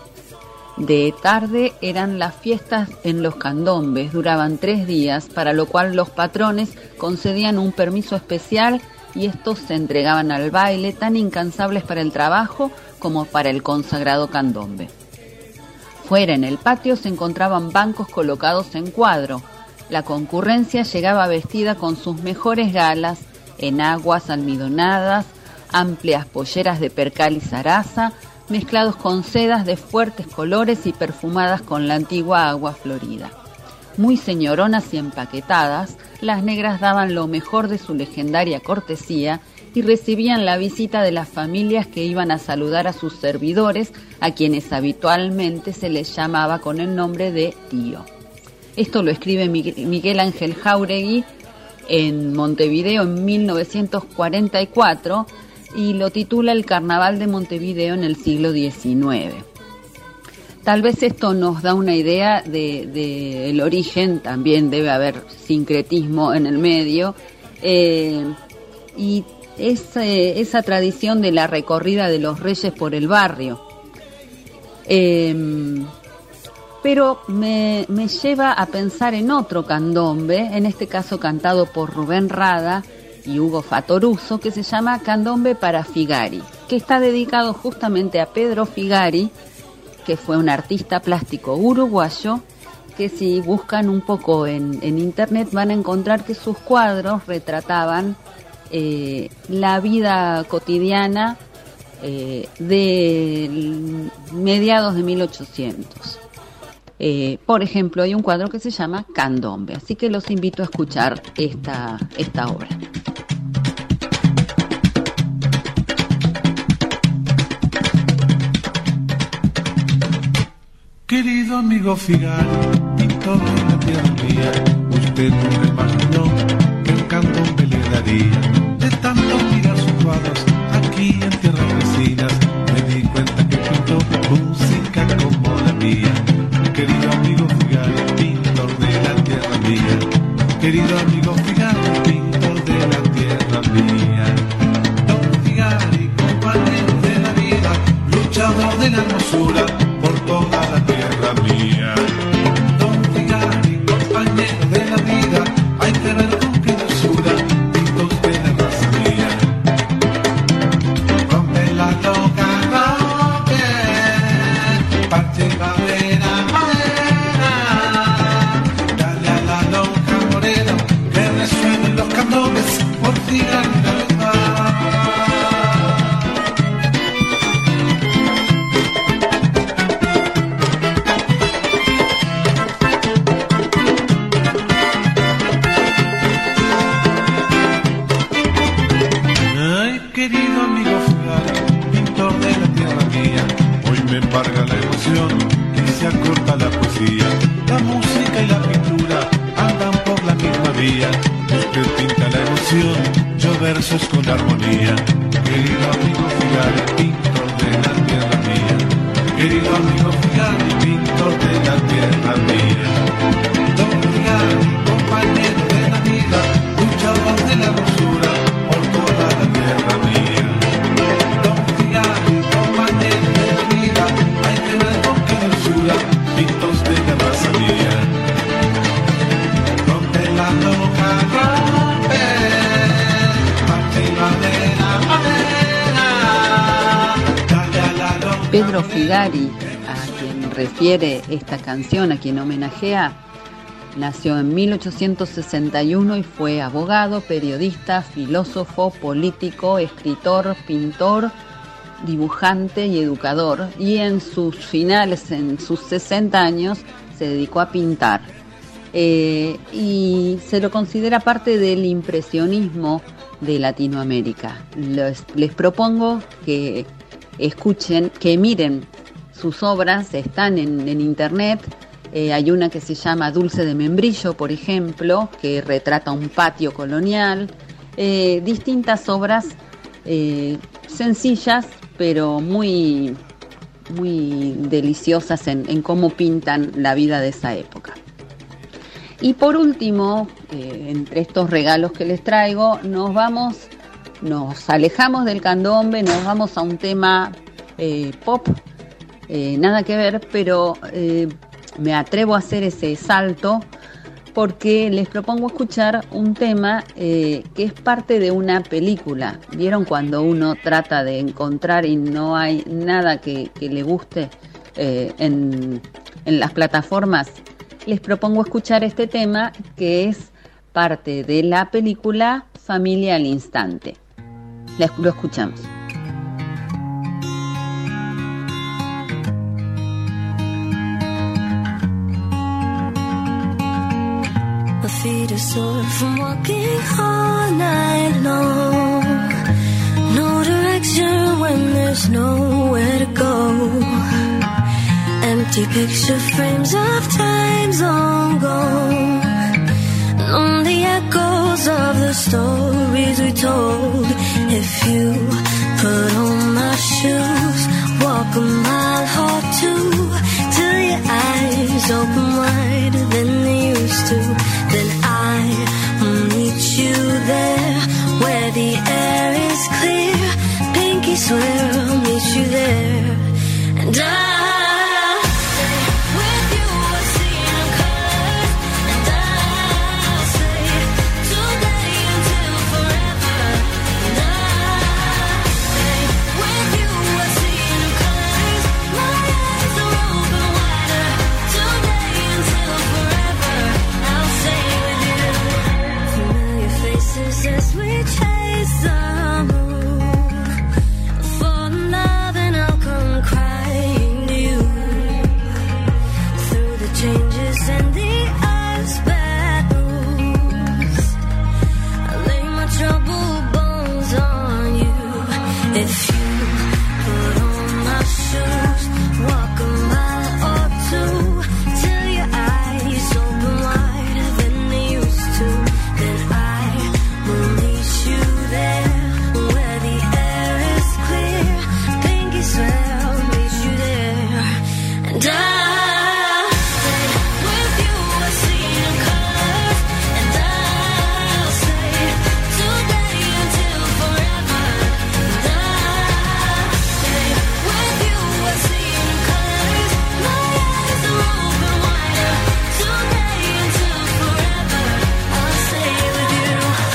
De tarde eran las fiestas en los candombes, duraban 3 días, para lo cual los patrones concedían un permiso especial y estos se entregaban al baile, tan incansables para el trabajo como para el consagrado candombe. Fuera en el patio se encontraban bancos colocados en cuadro. La concurrencia llegaba vestida con sus mejores galas, enaguas almidonadas, amplias polleras de percal y zaraza, mezclados con sedas de fuertes colores y perfumadas con la antigua agua florida. Muy señoronas y empaquetadas, las negras daban lo mejor de su legendaria cortesía y recibían la visita de las familias que iban a saludar a sus servidores, a quienes habitualmente se les llamaba con el nombre de tío. Esto lo escribe Miguel Ángel Jáuregui en Montevideo en 1944 y lo titula El Carnaval de Montevideo en el siglo XIX. Tal vez esto nos da una idea del origen, también debe haber sincretismo en el medio, y esa tradición de la recorrida de los reyes por el barrio. Pero me lleva a pensar en otro candombe, en este caso cantado por Rubén Rada y Hugo Fatoruso, que se llama Candombe para Figari, que está dedicado justamente a Pedro Figari, que fue un artista plástico uruguayo, que si buscan un poco en internet van a encontrar que sus cuadros retrataban la vida cotidiana de mediados de 1800. Por ejemplo, hay un cuadro que se llama Candombe, así que los invito a escuchar esta obra. Querido amigo Figari, pintor de la tierra mía, usted nunca imaginó que el candombe le daría. De tanto mirar sus cuadros aquí en tierras vecinas, me di cuenta que pintó música como la mía. Querido amigo Figari, pintor de la tierra mía. Querido amigo Figari, pintor de la tierra mía. Don Figari, compañero de la vida, luchador de la hermosura por toda la tierra mía. Don Figari, compañero de la vida, hay que ver con qué dulzura pinta usted la raza mía. Rompe la loca, rompe, parche madera, madera, dale a la loca. emoción y se acorta la poesía. La música y la pintura andan por la misma vía. Usted pinta la emoción, yo versos con armonía. Querido amigo Figari, pintor de la tierra mía. Querido amigo Figari, pintor de la tierra mía. Don Figari, compañero de la vida, luchador de la hermosura por toda la tierra mía. Don Figari, compañero de la vida, hay que ver con qué dulzura, pintos de la raza mía. Rompe la loca, rompe, activa de la madera, dale a la loca. Pedro Figari, a quien refiere esta canción, a quien homenajea, nació en 1861 y fue abogado, periodista, filósofo, político, escritor, pintor, dibujante y educador. Y en sus finales, en sus 60 años, se dedicó a pintar. Y se lo considera parte del impresionismo de Latinoamérica. Les propongo que escuchen, que miren sus obras, están en internet. Hay una que se llama Dulce de Membrillo, por ejemplo, que retrata un patio colonial. Distintas obras sencillas, pero muy, muy deliciosas en cómo pintan la vida de esa época. Y por último, entre estos regalos que les traigo, nos alejamos del candombe, nos vamos a un tema pop, nada que ver, pero me atrevo a hacer ese salto porque les propongo escuchar un tema que es parte de una película. ¿Vieron cuando uno trata de encontrar y no hay nada que le guste en las plataformas? Les propongo escuchar este tema que es parte de la película Familia al Instante. Lo escuchamos. My feet are sore from walking all night long. No direction when there's nowhere to go. Empty picture frames of times long gone. Lonely echoes of the stories we told. If you put on my shoes, walk a mile or two, till your eyes open wider than they used to. Then I will meet you there, where the air is clear. Pinky swear I'll meet you there. And as we chase the moon, fall in love and I'll come crying to you. Through the changes and the earth's bad moves, I lay my troubled bones on you. If you put on my shoes, walk a mile or two, till your eyes open wider than they used to. Then I will meet you there, where the air is clear. Pinky swear I'll meet you there. And I'll stay with you, I see your colors. And I'll stay today until forever. And I'll stay with you, I see your colors. My eyes are open wider, today until forever. I'll stay with you.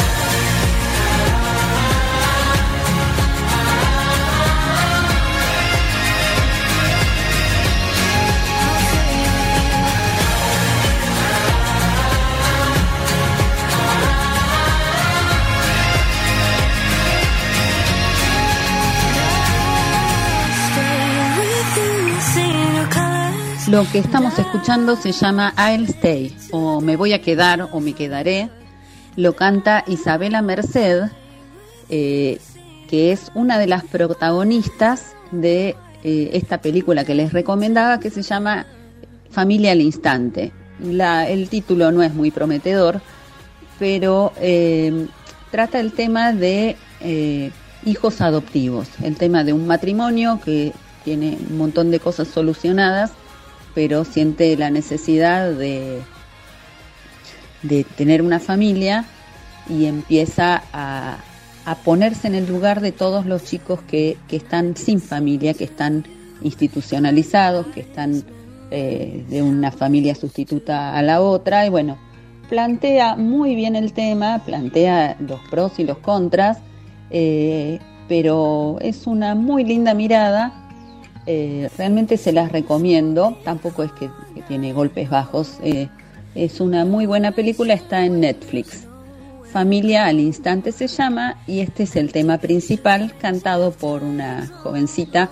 Lo que estamos escuchando se llama I'll Stay, o Me Voy a Quedar, o Me Quedaré. Lo canta Isabela Merced, que es una de las protagonistas de esta película que les recomendaba, que se llama Familia al Instante. El título no es muy prometedor, pero trata el tema de hijos adoptivos, el tema de un matrimonio que tiene un montón de cosas solucionadas, pero siente la necesidad de tener una familia y empieza a ponerse en el lugar de todos los chicos que están sin familia, que están institucionalizados, que están de una familia sustituta a la otra. Y bueno, plantea muy bien el tema, plantea los pros y los contras, pero es una muy linda mirada. Realmente se las recomiendo, tampoco es que tiene golpes bajos, es una muy buena película, está en Netflix. Familia al Instante se llama, y este es el tema principal, cantado por una jovencita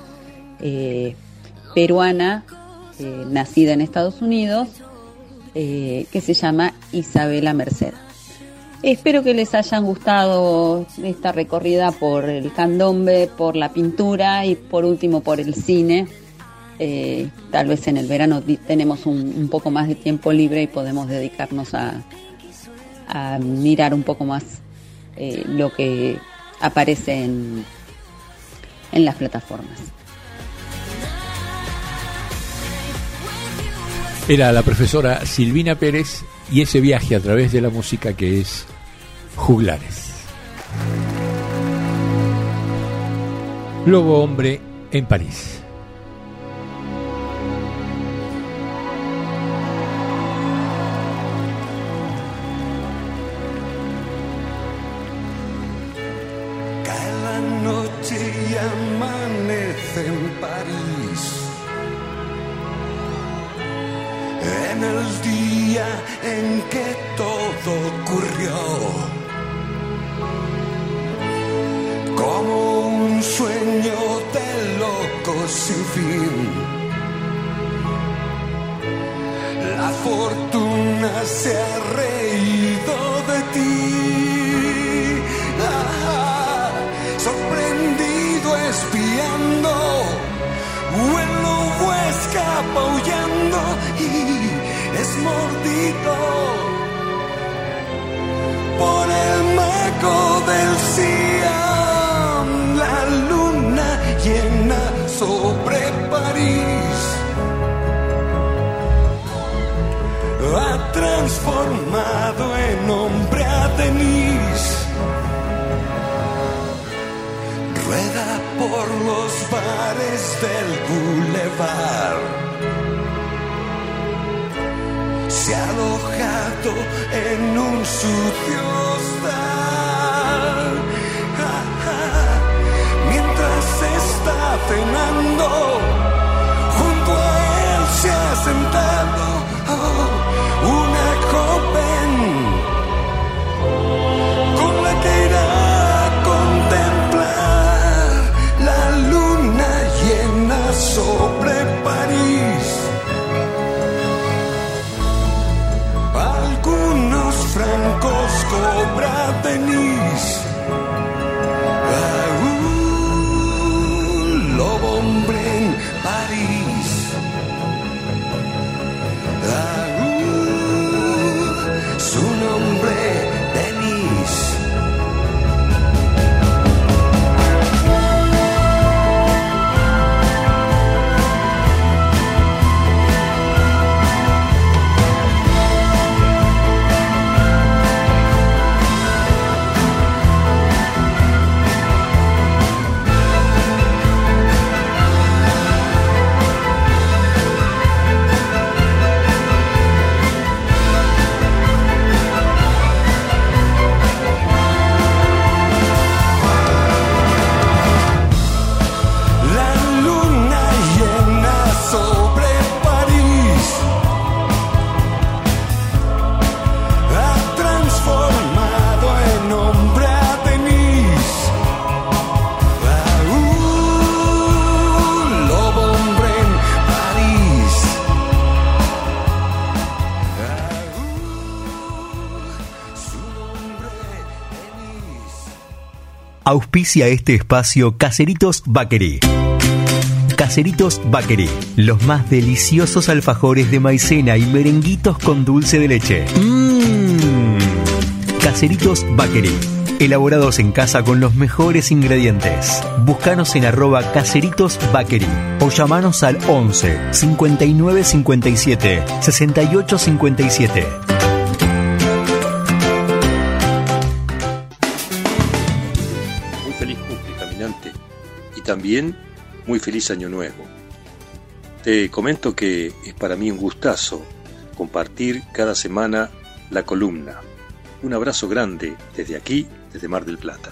peruana, nacida en Estados Unidos, que se llama Isabela Merced. Espero que les hayan gustado esta recorrida por el candombe, por la pintura y por último por el cine. Tal vez en el verano tenemos un poco más de tiempo libre y podemos dedicarnos a mirar un poco más lo que aparece en las plataformas. Era la profesora Silvina Pérez y ese viaje a través de la música que es Juglares. Lobo Hombre en París. Cae la noche y amanece en París. En el día en que todo ocurrió, como un sueño de locos sin fin, la fortuna se ha reído de ti. Sorprendido espiando, el lobo escapa aullando y es mordido por el mago del Siam. La luna llena sobre París ha transformado en hombre a Denise. Rueda por los bares del boulevard, se ha alojado en un sucio hostal. Mientras está cenando, junto a él se ha sentado una joven con la que irá a contemplar la luna llena sobre París. Algunos francos cobra Denise. Lobo hombre en París. Su nombre Denise. Auspicia este espacio Caseritos Bakery. Caseritos Bakery, los más deliciosos alfajores de maicena y merenguitos con dulce de leche. Caseritos Bakery, elaborados en casa con los mejores ingredientes. Búscanos en @Caseritos Bakery o llamanos al 11 59 57 68 57. Muy feliz cumple, caminante, y también muy feliz año nuevo. Te comento que es para mí un gustazo compartir cada semana la columna. Un abrazo grande desde aquí, desde Mar del Plata.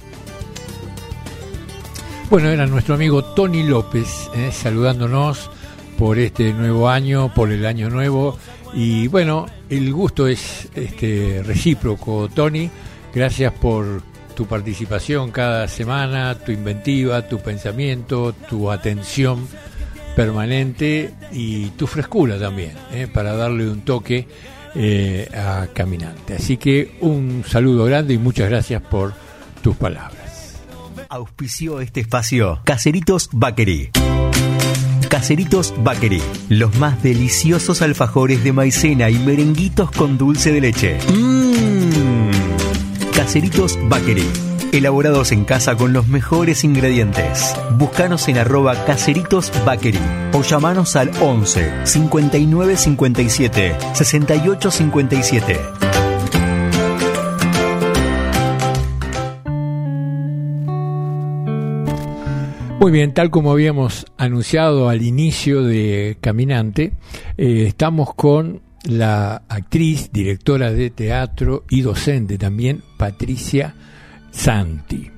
Bueno, era nuestro amigo Tony López, saludándonos por este nuevo año, por el año nuevo. Y bueno, el gusto es recíproco, Tony. Gracias por tu participación cada semana, tu inventiva, tu pensamiento, tu atención permanente y tu frescura también, para darle un toque a Caminante. Así que un saludo grande y muchas gracias por tus palabras. Auspició este espacio Caseritos Bakery. Caseritos Bakery, los más deliciosos alfajores de maicena y merenguitos con dulce de leche. Caseritos Bakery, elaborados en casa con los mejores ingredientes. Búscanos en @Caseritos Bakery o llamanos al 11 59 57 68 57. Muy bien, tal como habíamos anunciado al inicio de Caminante, estamos con la actriz, directora de teatro y docente también, Patricia Santi.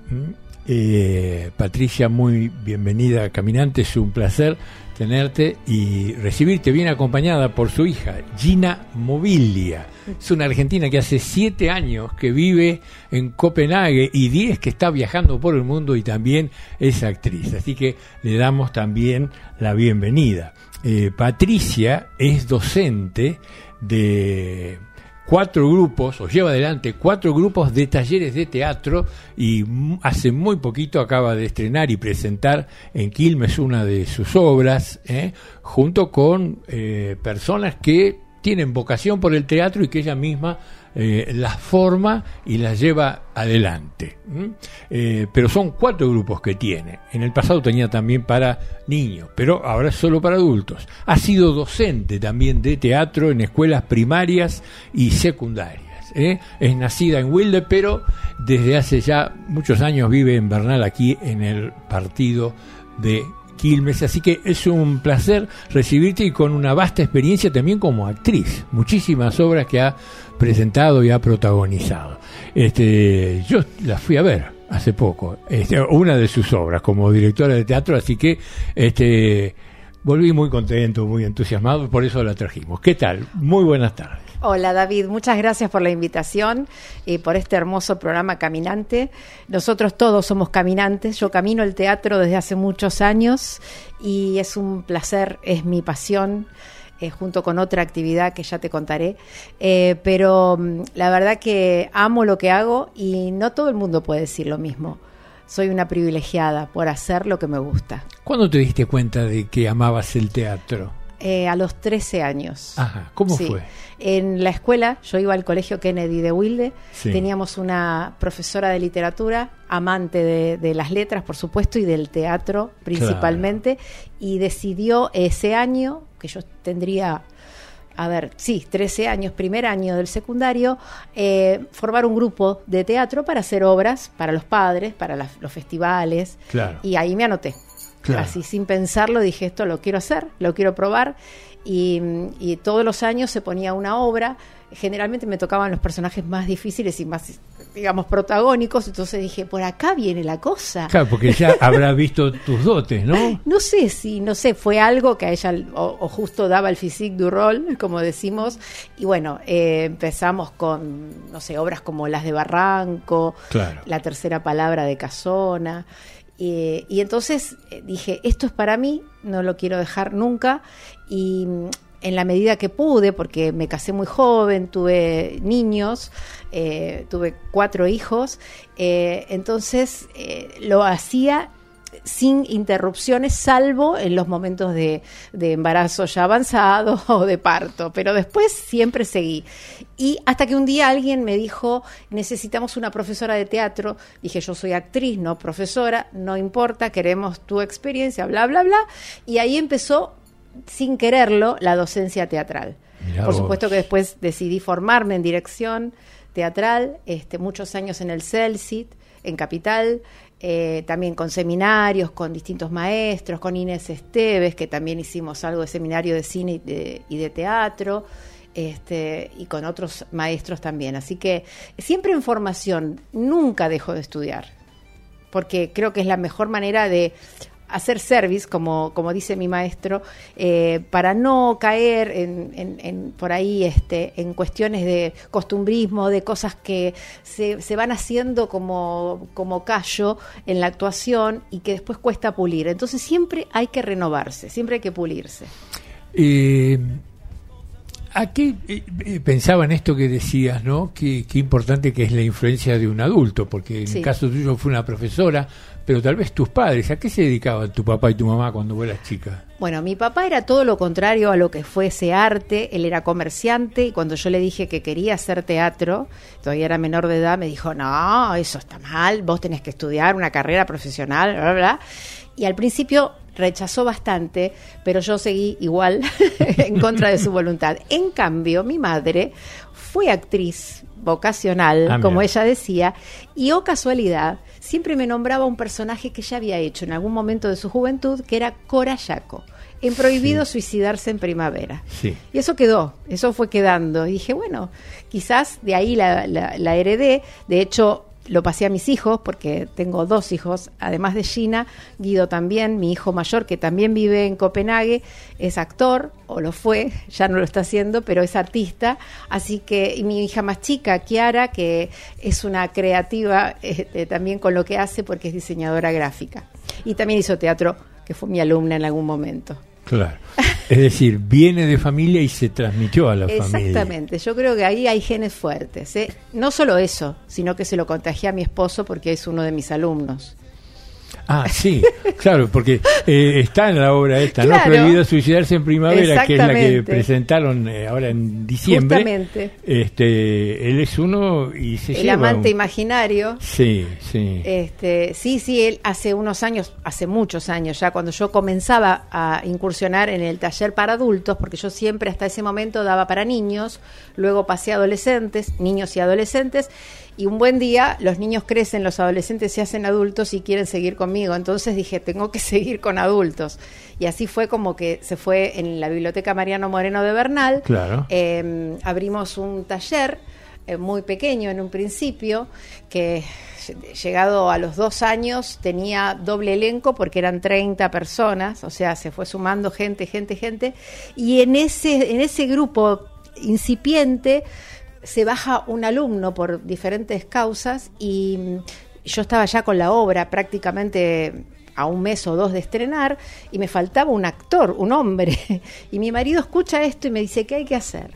Patricia, muy bienvenida a Caminante, es un placer tenerte y recibirte bien acompañada por su hija, Gina Mobilia. Es una argentina que hace 7 años que vive en Copenhague y 10 que está viajando por el mundo y también es actriz. Así que le damos también la bienvenida. Patricia es docente de 4 grupos, o lleva adelante 4 grupos de talleres de teatro y hace muy poquito acaba de estrenar y presentar en Quilmes una de sus obras, junto con personas que tienen vocación por el teatro y que ella misma las forma y las lleva adelante. Pero son 4 grupos que tiene. En el pasado tenía también para niños, pero ahora es solo para adultos. Ha sido docente también de teatro en escuelas primarias y secundarias. Es nacida en Wilde, pero desde hace ya muchos años vive en Bernal, aquí en el partido de Quilmes, así que es un placer recibirte y con una vasta experiencia también como actriz, muchísimas obras que ha presentado y ha protagonizado. Yo la fui a ver hace poco, una de sus obras como directora de teatro, así que volví muy contento, muy entusiasmado, por eso la trajimos. ¿Qué tal? Muy buenas tardes. Hola David, muchas gracias por la invitación y por este hermoso programa Caminante. Nosotros todos somos caminantes, yo camino el teatro desde hace muchos años y es un placer, es mi pasión, junto con otra actividad que ya te contaré, pero la verdad que amo lo que hago y no todo el mundo puede decir lo mismo. Soy una privilegiada por hacer lo que me gusta. ¿Cuándo te diste cuenta de que amabas el teatro? A los 13 años. Ajá, ¿cómo fue? En la escuela, yo iba al colegio Kennedy de Wilde, sí. Teníamos una profesora de literatura, amante de las letras, por supuesto, y del teatro principalmente, y decidió ese año, que yo tendría, 13 años, primer año del secundario, formar un grupo de teatro para hacer obras para los padres, para los festivales, y ahí me anoté. Claro. Así sin pensarlo dije, esto lo quiero hacer, lo quiero probar, y todos los años se ponía una obra. Generalmente me tocaban los personajes más difíciles y más, digamos, protagónicos, entonces dije, por acá viene la cosa. Claro, porque ya habrá visto tus dotes, ¿no? No sé, fue algo que a ella o justo daba el physique du rôle, como decimos, y bueno, empezamos con, obras como Las de Barranco, La tercera palabra de Casona. Y entonces dije, esto es para mí, no lo quiero dejar nunca, y en la medida que pude, porque me casé muy joven, tuve niños, tuve 4 hijos, entonces lo hacía sin interrupciones, salvo en los momentos de embarazo ya avanzado o de parto, pero después siempre seguí. Y hasta que un día alguien me dijo, necesitamos una profesora de teatro. Dije, yo soy actriz, no profesora, no importa, queremos tu experiencia, bla, bla, bla. Y ahí empezó, sin quererlo, la docencia teatral. Mirá Por supuesto que después decidí formarme en dirección teatral, muchos años en el CELCIT, en Capital, también con seminarios, con distintos maestros, con Inés Esteves, que también hicimos algo de seminario de cine y de teatro, y con otros maestros también. Así que siempre en formación, nunca dejo de estudiar, porque creo que es la mejor manera de hacer service, como dice mi maestro, para no caer en por ahí en cuestiones de costumbrismo, de cosas que se van haciendo como callo en la actuación y que después cuesta pulir. Entonces siempre hay que renovarse, siempre hay que pulirse. ¿A qué pensaba en esto que decías, ¿no? Qué importante que es la influencia de un adulto, porque en el caso tuyo fue una profesora, pero tal vez tus padres, ¿a qué se dedicaban tu papá y tu mamá cuando vos eras chica? Bueno, mi papá era todo lo contrario a lo que fue ese arte. Él era comerciante y cuando yo le dije que quería hacer teatro, todavía era menor de edad, me dijo, no, eso está mal, vos tenés que estudiar una carrera profesional, bla, bla, bla. Y al principio rechazó bastante, pero yo seguí igual en contra de su voluntad. En cambio, mi madre fue actriz vocacional, como ella decía, y casualidad, siempre me nombraba un personaje que ella había hecho en algún momento de su juventud, que era Cora Yaco, en Prohibido suicidarse en primavera. Sí. Y eso quedó, eso fue quedando. Y dije, bueno, quizás de ahí la heredé. De hecho, lo pasé a mis hijos, porque tengo 2 hijos, además de Gina. Guido también, mi hijo mayor, que también vive en Copenhague, es actor, o lo fue, ya no lo está haciendo, pero es artista. Así que, y mi hija más chica, Kiara, que es una creativa también con lo que hace, porque es diseñadora gráfica. Y también hizo teatro, que fue mi alumna en algún momento. Claro. Es decir, viene de familia y se transmitió a la familia. Exactamente. Yo creo que ahí hay genes fuertes. No solo eso, sino que se lo contagié a mi esposo porque es uno de mis alumnos. Ah, sí, claro, porque está en la obra esta, claro, ¿no? Prohibido suicidarse en primavera, que es la que presentaron ahora en diciembre. Justamente. Él es uno y se el lleva amante imaginario. Sí, sí. Sí, él hace unos años, hace muchos años ya, cuando yo comenzaba a incursionar en el taller para adultos, porque yo siempre hasta ese momento daba para niños, luego pasé a adolescentes, niños y adolescentes. Y un buen día los niños crecen, los adolescentes se hacen adultos y quieren seguir conmigo. Entonces dije, tengo que seguir con adultos. Y así fue como que se fue en la Biblioteca Mariano Moreno de Bernal. Claro. Abrimos un taller muy pequeño en un principio, que llegado a los 2 años tenía doble elenco porque eran 30 personas. O sea, se fue sumando gente. Y en ese grupo incipiente se baja un alumno por diferentes causas y yo estaba ya con la obra prácticamente a 1 mes o 2 de estrenar y me faltaba un actor, un hombre, y mi marido escucha esto y me dice, ¿qué hay que hacer?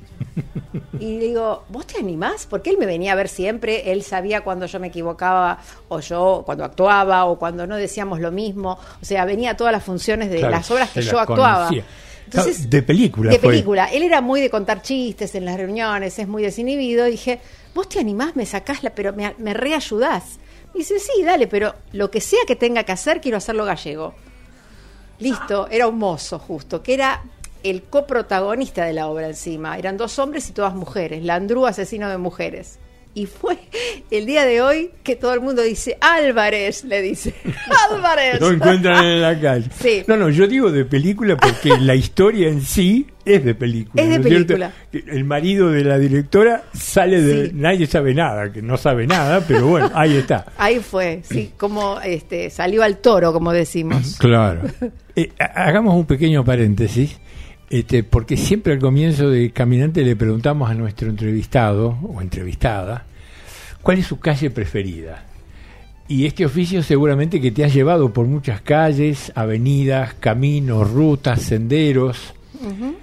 Y digo, ¿vos te animás? Porque él me venía a ver siempre, él sabía cuando yo me equivocaba o yo cuando actuaba o cuando no decíamos lo mismo, o sea, venía a todas las funciones de las obras que yo actuaba. Conocía. Entonces, de película. Él era muy de contar chistes en las reuniones, es muy desinhibido. Y dije, vos te animás, me sacás, pero me reayudás. Y dice, sí, dale, pero lo que sea que tenga que hacer, quiero hacerlo gallego. Listo, era un mozo justo, que era el coprotagonista de la obra encima. Eran 2 hombres y todas mujeres, Landru, asesino de mujeres. Y fue el día de hoy que todo el mundo dice, Álvarez, le dice, Álvarez. Lo encuentran en la calle. Sí. No, yo digo de película porque la historia en sí es de película. Es de película. El marido de la directora sale de... Sí. Nadie sabe nada, que no sabe nada, pero bueno, ahí está. Ahí fue, sí, como salió al toro, como decimos. Claro. Hagamos un pequeño paréntesis. Porque siempre al comienzo de Caminante le preguntamos a nuestro entrevistado o entrevistada cuál es su calle preferida. Y este oficio seguramente que te ha llevado por muchas calles, avenidas, caminos, rutas, senderos. Uh-huh.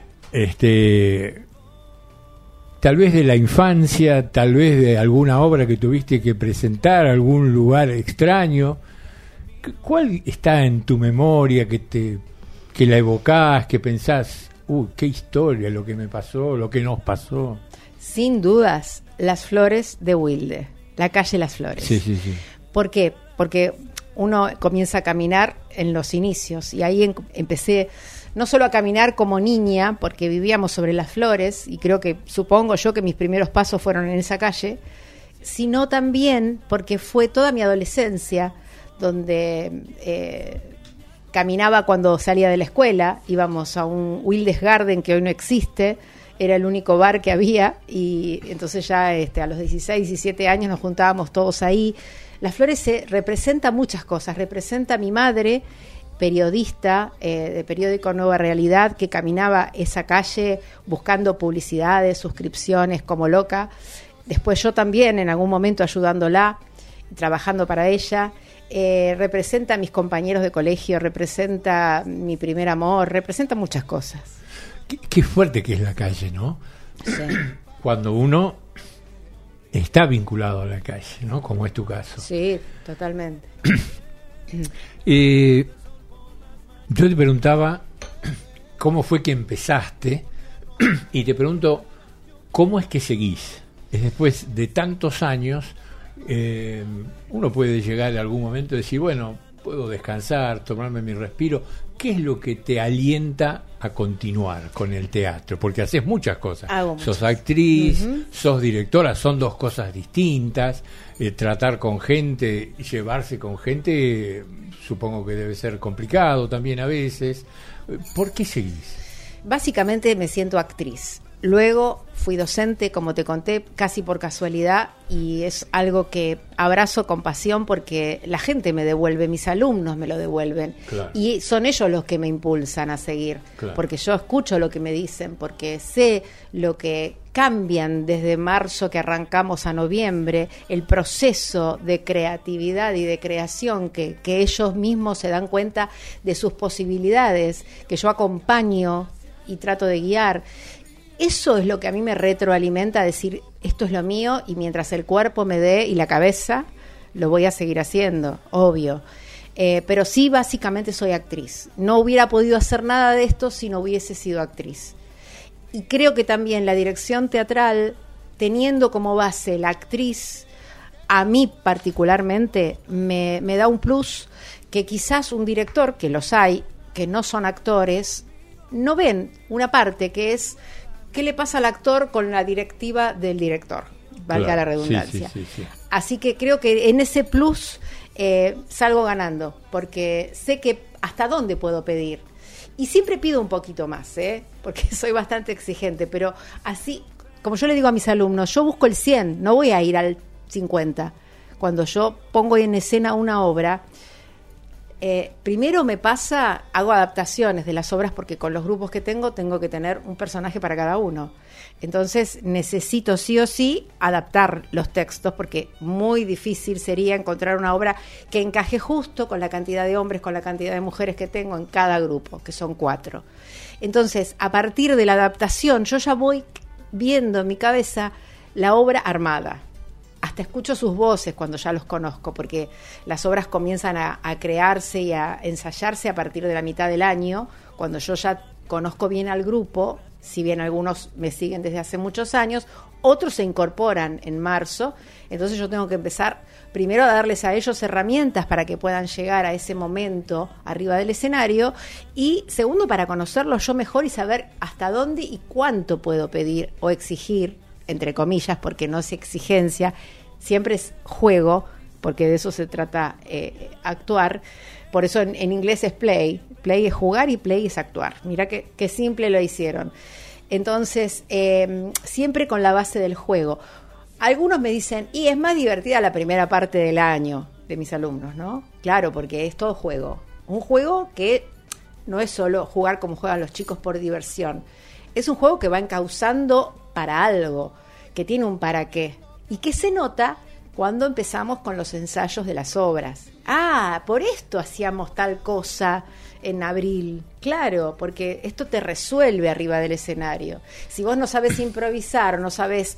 Tal vez de la infancia, tal vez de alguna obra que tuviste que presentar, algún lugar extraño. ¿Cuál está en tu memoria que la evocás, que pensás, qué historia, lo que me pasó, lo que nos pasó? Sin dudas, Las Flores de Wilde, la calle Las Flores. Sí. ¿Por qué? Porque uno comienza a caminar en los inicios y ahí empecé no solo a caminar como niña, porque vivíamos sobre Las Flores y supongo yo que mis primeros pasos fueron en esa calle, sino también porque fue toda mi adolescencia donde caminaba cuando salía de la escuela, íbamos a un Wildes Garden que hoy no existe, era el único bar que había y entonces ya a los 16, 17 años nos juntábamos todos ahí. Las Flores representa muchas cosas, representa a mi madre, periodista de periódico Nueva Realidad, que caminaba esa calle buscando publicidades, suscripciones como loca. Después yo también en algún momento ayudándola, trabajando para ella. Representa a mis compañeros de colegio, representa mi primer amor, representa muchas cosas. Qué fuerte que es la calle, ¿no? Sí. Cuando uno está vinculado a la calle, ¿no? Como es tu caso. Sí, totalmente. Yo te preguntaba cómo fue que empezaste y te pregunto cómo es que seguís. Después de tantos años, uno puede llegar a algún momento y decir, bueno, puedo descansar, tomarme mi respiro. ¿Qué es lo que te alienta a continuar con el teatro? Porque haces muchas cosas. Sos actriz, sos directora, son dos cosas distintas. Tratar con gente, llevarse con gente, supongo que debe ser complicado también a veces. ¿Por qué seguís? Básicamente me siento actriz. Luego fui docente, como te conté, casi por casualidad, y es algo que abrazo con pasión porque la gente me devuelve, mis alumnos me lo devuelven. Claro. Y son ellos los que me impulsan a seguir, claro. Porque yo escucho lo que me dicen, porque sé lo que cambian desde marzo que arrancamos a noviembre, el proceso de creatividad y de creación que ellos mismos se dan cuenta de sus posibilidades, que yo acompaño y trato de guiar. Eso es lo que a mí me retroalimenta, decir, esto es lo mío, y mientras el cuerpo me dé y la cabeza, lo voy a seguir haciendo, obvio. Pero sí, básicamente soy actriz. No hubiera podido hacer nada de esto si no hubiese sido actriz. Y creo que también la dirección teatral, teniendo como base la actriz, a mí particularmente me da un plus que quizás un director, que los hay, que no son actores, no ven una parte que es qué le pasa al actor con la directiva del director, valga claro, la redundancia. Sí. Así que creo que en ese plus salgo ganando, porque sé que hasta dónde puedo pedir. Y siempre pido un poquito más, porque soy bastante exigente, pero así, como yo le digo a mis alumnos, yo busco el 100, no voy a ir al 50. Cuando yo pongo en escena una obra, primero me pasa, hago adaptaciones de las obras porque con los grupos que tengo que tener un personaje para cada uno. Entonces necesito sí o sí adaptar los textos porque muy difícil sería encontrar una obra que encaje justo con la cantidad de hombres, con la cantidad de mujeres que tengo en cada grupo, que son 4. Entonces, a partir de la adaptación, yo ya voy viendo en mi cabeza la obra armada. Hasta escucho sus voces cuando ya los conozco, porque las obras comienzan a crearse y a ensayarse a partir de la mitad del año, cuando yo ya conozco bien al grupo, si bien algunos me siguen desde hace muchos años, otros se incorporan en marzo, entonces yo tengo que empezar primero a darles a ellos herramientas para que puedan llegar a ese momento arriba del escenario, y segundo, para conocerlos yo mejor y saber hasta dónde y cuánto puedo pedir o exigir, entre comillas, porque no es exigencia, siempre es juego, porque de eso se trata actuar. Por eso en inglés es play es jugar y play es actuar. Mira qué simple lo hicieron. Entonces, siempre con la base del juego. Algunos me dicen, y es más divertida la primera parte del año, de mis alumnos, ¿no? Claro, porque es todo juego. Un juego que no es solo jugar como juegan los chicos por diversión. Es un juego que va encauzando para algo, que tiene un para qué, y que se nota cuando empezamos con los ensayos de las obras. Ah, por esto hacíamos tal cosa en abril. Claro, porque esto te resuelve arriba del escenario. Si vos no sabes improvisar, no sabes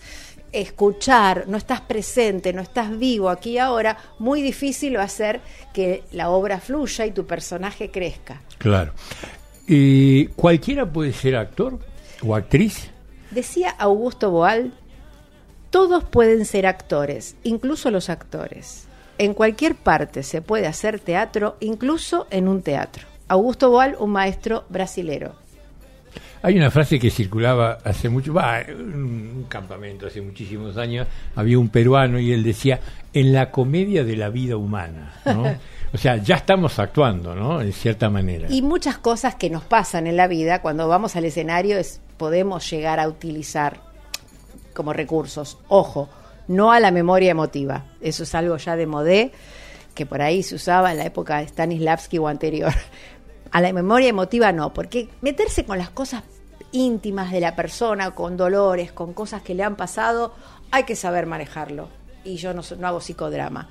escuchar, no estás presente, no estás vivo aquí y ahora, muy difícil va a ser que la obra fluya y tu personaje crezca. Claro. ¿Y cualquiera puede ser actor o actriz? Decía Augusto Boal, todos pueden ser actores, incluso los actores. En cualquier parte se puede hacer teatro, incluso en un teatro. Augusto Boal, un maestro brasilero. Hay una frase que circulaba hace mucho, en un campamento hace muchísimos años, había un peruano y él decía, en la comedia de la vida humana, ¿no? O sea, ya estamos actuando, ¿no? En cierta manera. Y muchas cosas que nos pasan en la vida, cuando vamos al escenario, podemos llegar a utilizar como recursos. Ojo, no a la memoria emotiva. Eso es algo ya de modé, que por ahí se usaba en la época de Stanislavski o anterior. A la memoria emotiva no, porque meterse con las cosas íntimas de la persona, con dolores, con cosas que le han pasado, hay que saber manejarlo. Y yo no hago psicodrama.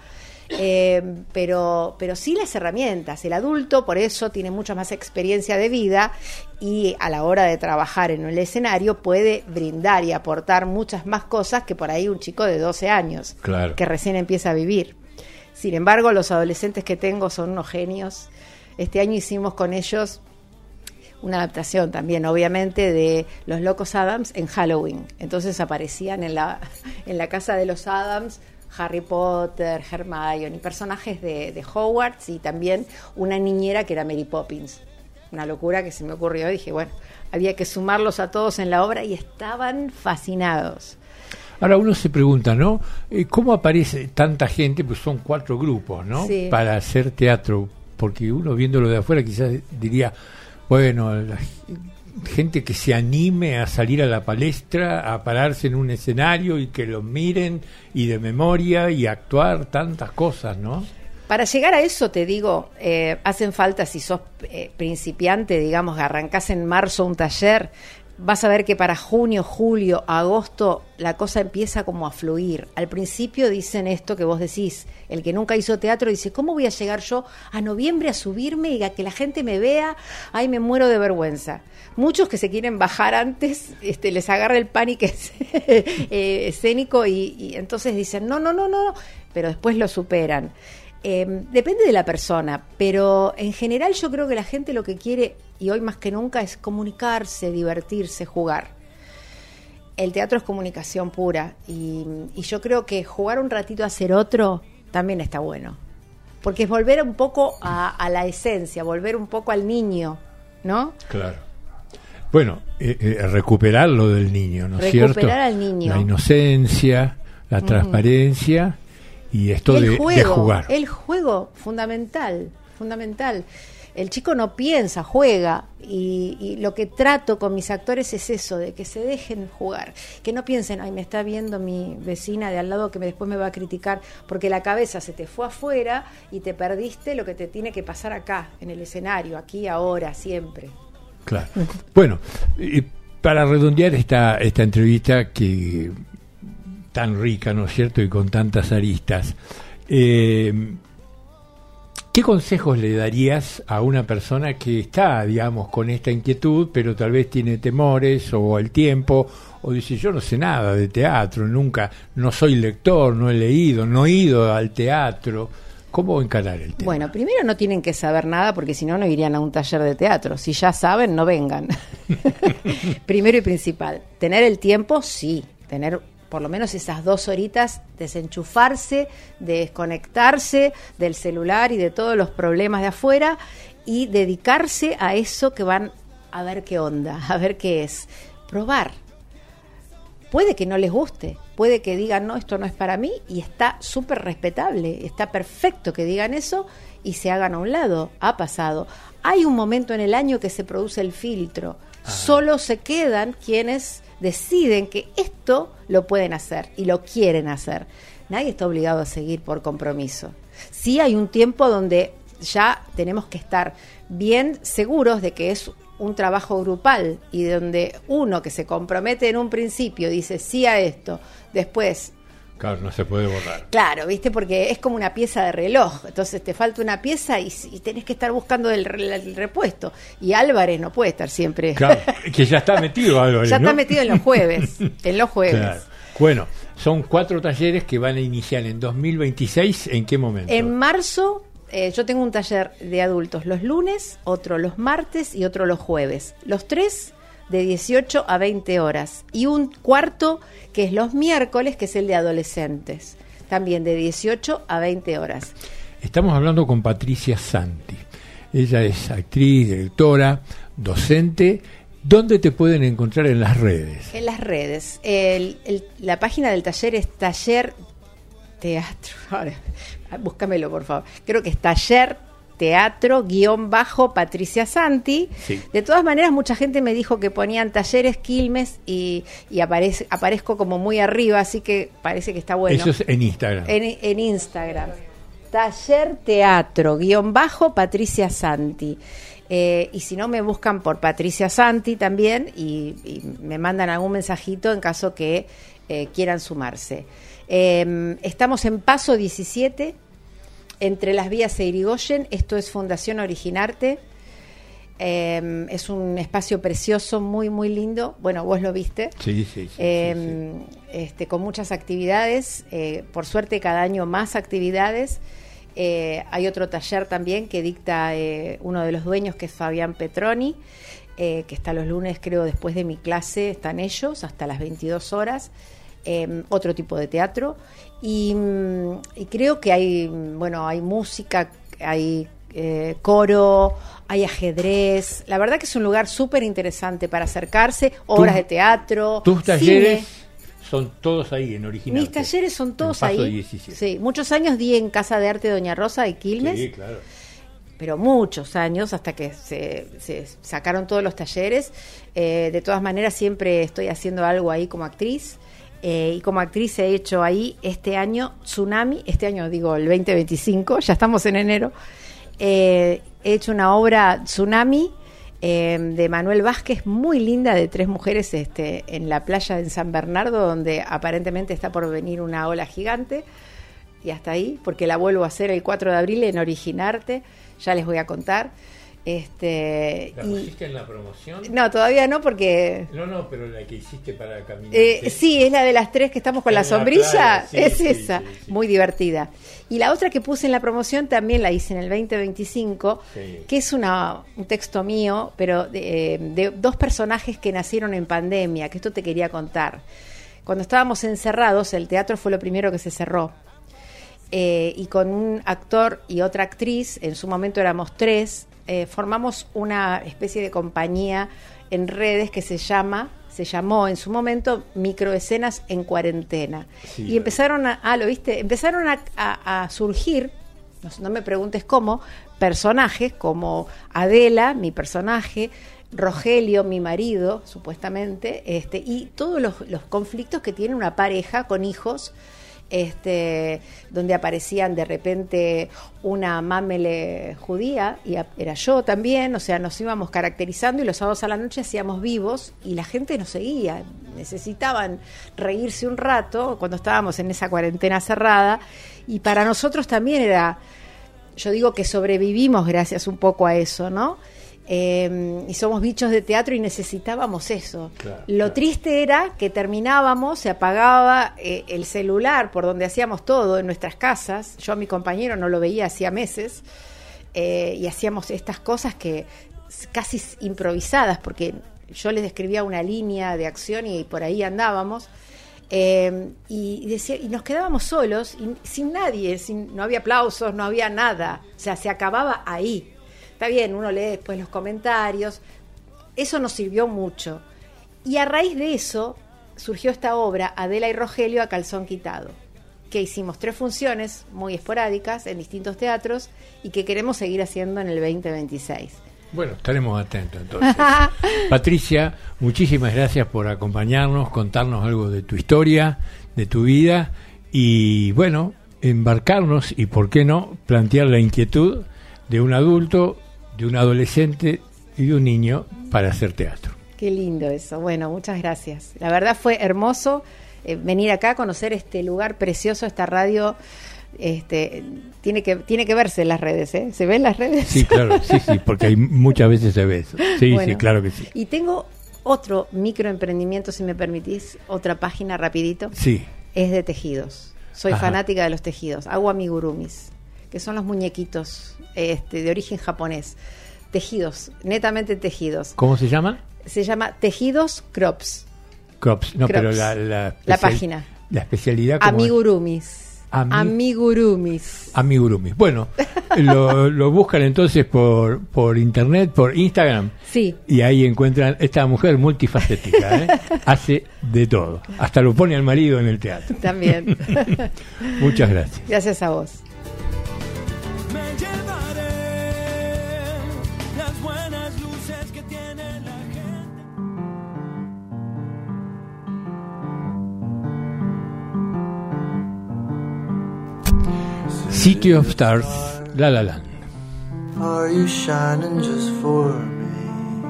Pero sí las herramientas. El adulto, por eso, tiene mucha más experiencia de vida y a la hora de trabajar en el escenario puede brindar y aportar muchas más cosas que por ahí un chico de 12 años, claro, que recién empieza a vivir. Sin embargo, los adolescentes que tengo son unos genios. Este año hicimos con ellos una adaptación también, obviamente, de Los Locos Adams en Halloween. Entonces aparecían en la casa de los Adams Harry Potter, Hermione, personajes de Hogwarts y también una niñera que era Mary Poppins. Una locura que se me ocurrió. Dije, bueno, había que sumarlos a todos en la obra y estaban fascinados. Ahora uno se pregunta, ¿no? ¿Cómo aparece tanta gente? Pues son 4 grupos, ¿no? Sí. Para hacer teatro. Porque uno viéndolo de afuera quizás diría, bueno, la gente que se anime a salir a la palestra, a pararse en un escenario y que lo miren y de memoria y actuar tantas cosas, ¿no? Para llegar a eso, te digo, hacen falta, si sos principiante, digamos, arrancás en marzo un taller, vas a ver que para junio, julio, agosto, la cosa empieza como a fluir. Al principio dicen esto que vos decís, el que nunca hizo teatro dice, ¿cómo voy a llegar yo a noviembre a subirme y a que la gente me vea? Ay, me muero de vergüenza. Muchos que se quieren bajar antes, les agarra el pánico escénico y entonces dicen, no, pero después lo superan. Depende de la persona, pero en general yo creo que la gente lo que quiere, y hoy más que nunca, es comunicarse, divertirse, jugar. El teatro es comunicación pura y yo creo que jugar un ratito a ser otro también está bueno, porque es volver un poco a la esencia, volver un poco al niño, ¿no? Claro. Bueno, recuperar lo del niño, ¿no es cierto? Recuperar al niño. La inocencia, la transparencia y esto de jugar. El juego, fundamental. El chico no piensa, juega, y lo que trato con mis actores es eso, de que se dejen jugar, que no piensen, ay, me está viendo mi vecina de al lado que después me va a criticar, porque la cabeza se te fue afuera y te perdiste lo que te tiene que pasar acá, en el escenario, aquí, ahora, siempre. Claro. Bueno, para redondear esta entrevista que tan rica, ¿no es cierto?, y con tantas aristas, ¿qué consejos le darías a una persona que está, digamos, con esta inquietud, pero tal vez tiene temores o el tiempo, o dice, yo no sé nada de teatro, nunca, no soy lector, no he leído, no he ido al teatro? ¿Cómo encarar el tema? Bueno, primero no tienen que saber nada, porque si no, no irían a un taller de teatro. Si ya saben, no vengan. Primero y principal, tener el tiempo, sí, tener por lo menos esas 2 horitas, desenchufarse, desconectarse del celular y de todos los problemas de afuera y dedicarse a eso que van a ver qué onda, a ver qué es. Probar. Puede que no les guste, puede que digan, no, esto no es para mí, y está súper respetable, está perfecto que digan eso y se hagan a un lado. Ha pasado. Hay un momento en el año que se produce el filtro. Solo se quedan quienes deciden que esto lo pueden hacer y lo quieren hacer. Nadie está obligado a seguir por compromiso. Sí hay un tiempo donde ya tenemos que estar bien seguros de que es un trabajo grupal y donde uno que se compromete en un principio dice sí a esto, después... Claro, no se puede borrar. Claro, ¿viste? Porque es como una pieza de reloj. Entonces te falta una pieza y tenés que estar buscando el repuesto. Y Álvarez no puede estar siempre. Claro, que ya está metido Álvarez, ya ¿no? está metido en los jueves. En los jueves. Claro. Bueno, son 4 talleres que van a iniciar en 2026. ¿En qué momento? En marzo yo tengo un taller de adultos los lunes, otro los martes y otro los jueves. Los 3 de 18 a 20 horas. Y un cuarto que es los miércoles, que es el de adolescentes. También de 18 a 20 horas. Estamos hablando con Patricia Santi. Ella es actriz, directora, docente. ¿Dónde te pueden encontrar en las redes? En las redes. La página del taller es Taller Teatro. Ahora, búscamelo, por favor. Creo que es Taller Teatro _Patricia Santi. Sí. De todas maneras, mucha gente me dijo que ponían Talleres Quilmes y aparezco como muy arriba, así que parece que está bueno. Eso es en Instagram. En Instagram. Taller Teatro _Patricia Santi. Y si no, me buscan por Patricia Santi también y me mandan algún mensajito en caso que quieran sumarse. Estamos en Paso 17, entre las vías de Irigoyen. Esto es Fundación Originarte. Es un espacio precioso, muy, muy lindo. Bueno, vos lo viste. Sí. Con muchas actividades. Por suerte, cada año más actividades. Hay otro taller también que dicta uno de los dueños, que es Fabián Petroni, que está los lunes, creo, después de mi clase, están ellos, hasta las 22 horas. Otro tipo de teatro. Y creo que hay música, hay coro, hay ajedrez. La verdad que es un lugar súper interesante para acercarse, obras de teatro. ¿Tus talleres son todos ahí en Originarte? Mis talleres son todos Paso ahí. 17. Sí, muchos años di en Casa de Arte Doña Rosa de Quilmes. Sí, claro. Pero muchos años, hasta que se sacaron todos los talleres. De todas maneras, siempre estoy haciendo algo ahí como actriz. Y como actriz he hecho ahí este año Tsunami, el 2025, ya estamos en enero. He hecho una obra Tsunami de Manuel Vázquez, muy linda, de 3 mujeres en la playa de San Bernardo, donde aparentemente está por venir una ola gigante. Y hasta ahí, porque la vuelvo a hacer el 4 de abril en Originarte, ya les voy a contar. ¿La pusiste en la promoción? No, todavía no, porque... No, pero la que hiciste para caminar. Sí, es la de las 3 que estamos con la sombrilla, playa, sí, es sí, esa, sí. Muy divertida. Y la otra que puse en la promoción también la hice en el 2025, que es un texto mío, pero de 2 personajes que nacieron en pandemia, que esto te quería contar. Cuando estábamos encerrados, el teatro fue lo primero que se cerró. Y con un actor y otra actriz, en su momento éramos 3, formamos una especie de compañía en redes que se llamó en su momento Microescenas en Cuarentena. Sí, y empezaron empezaron a surgir, no me preguntes cómo, personajes como Adela, mi personaje, Rogelio, mi marido, supuestamente, y todos los conflictos que tiene una pareja con hijos, donde aparecían de repente una mamele judía, y era yo también, o sea, nos íbamos caracterizando, y los sábados a la noche hacíamos vivos, y la gente nos seguía, necesitaban reírse un rato cuando estábamos en esa cuarentena cerrada, y para nosotros también yo digo que sobrevivimos gracias un poco a eso, ¿no? Y somos bichos de teatro y necesitábamos eso. Lo triste era que terminábamos, se apagaba el celular por donde hacíamos todo en nuestras casas. Yo a mi compañero no lo veía hacía meses, y hacíamos estas cosas que casi improvisadas, porque yo les describía una línea de acción y por ahí andábamos. Y nos quedábamos solos y sin nadie, no había aplausos, no había nada, o sea, se acababa ahí. Está bien, uno lee después los comentarios, eso nos sirvió mucho. Y a raíz de eso surgió esta obra, Adela y Rogelio a calzón quitado, que hicimos 3 funciones muy esporádicas en distintos teatros y que queremos seguir haciendo en el 2026. Bueno, estaremos atentos entonces. Patricia, muchísimas gracias por acompañarnos, contarnos algo de tu historia, de tu vida, y bueno, embarcarnos y, por qué no, plantear la inquietud de un adulto, de un adolescente y de un niño para hacer teatro. Qué lindo eso. Bueno, muchas gracias. La verdad fue hermoso venir acá a conocer este lugar precioso, esta radio. Tiene que verse en las redes, ¿eh? ¿Se ven las redes? Sí, claro, sí, porque hay muchas veces se ve eso. Sí, bueno, sí, claro que sí. Y tengo otro microemprendimiento, si me permitís, otra página rapidito. Sí. Es de tejidos. Soy Ajá. fanática de los tejidos. Hago amigurumis, que son los muñequitos de origen japonés. Tejidos, netamente tejidos. ¿Cómo se llama? Se llama Tejidos Crops. Crops. No, Crops. pero La página. La especialidad. ¿Cómo es? Amigurumis. Amigurumis. Amigurumis. Bueno, lo buscan entonces por internet, por Instagram. Sí. Y ahí encuentran esta mujer multifacética, ¿eh? Hace de todo. Hasta lo pone al marido en el teatro. También. Muchas gracias. Gracias a vos. Las buenas luces que tiene la City of Stars, La La Land. Are you shining just for me?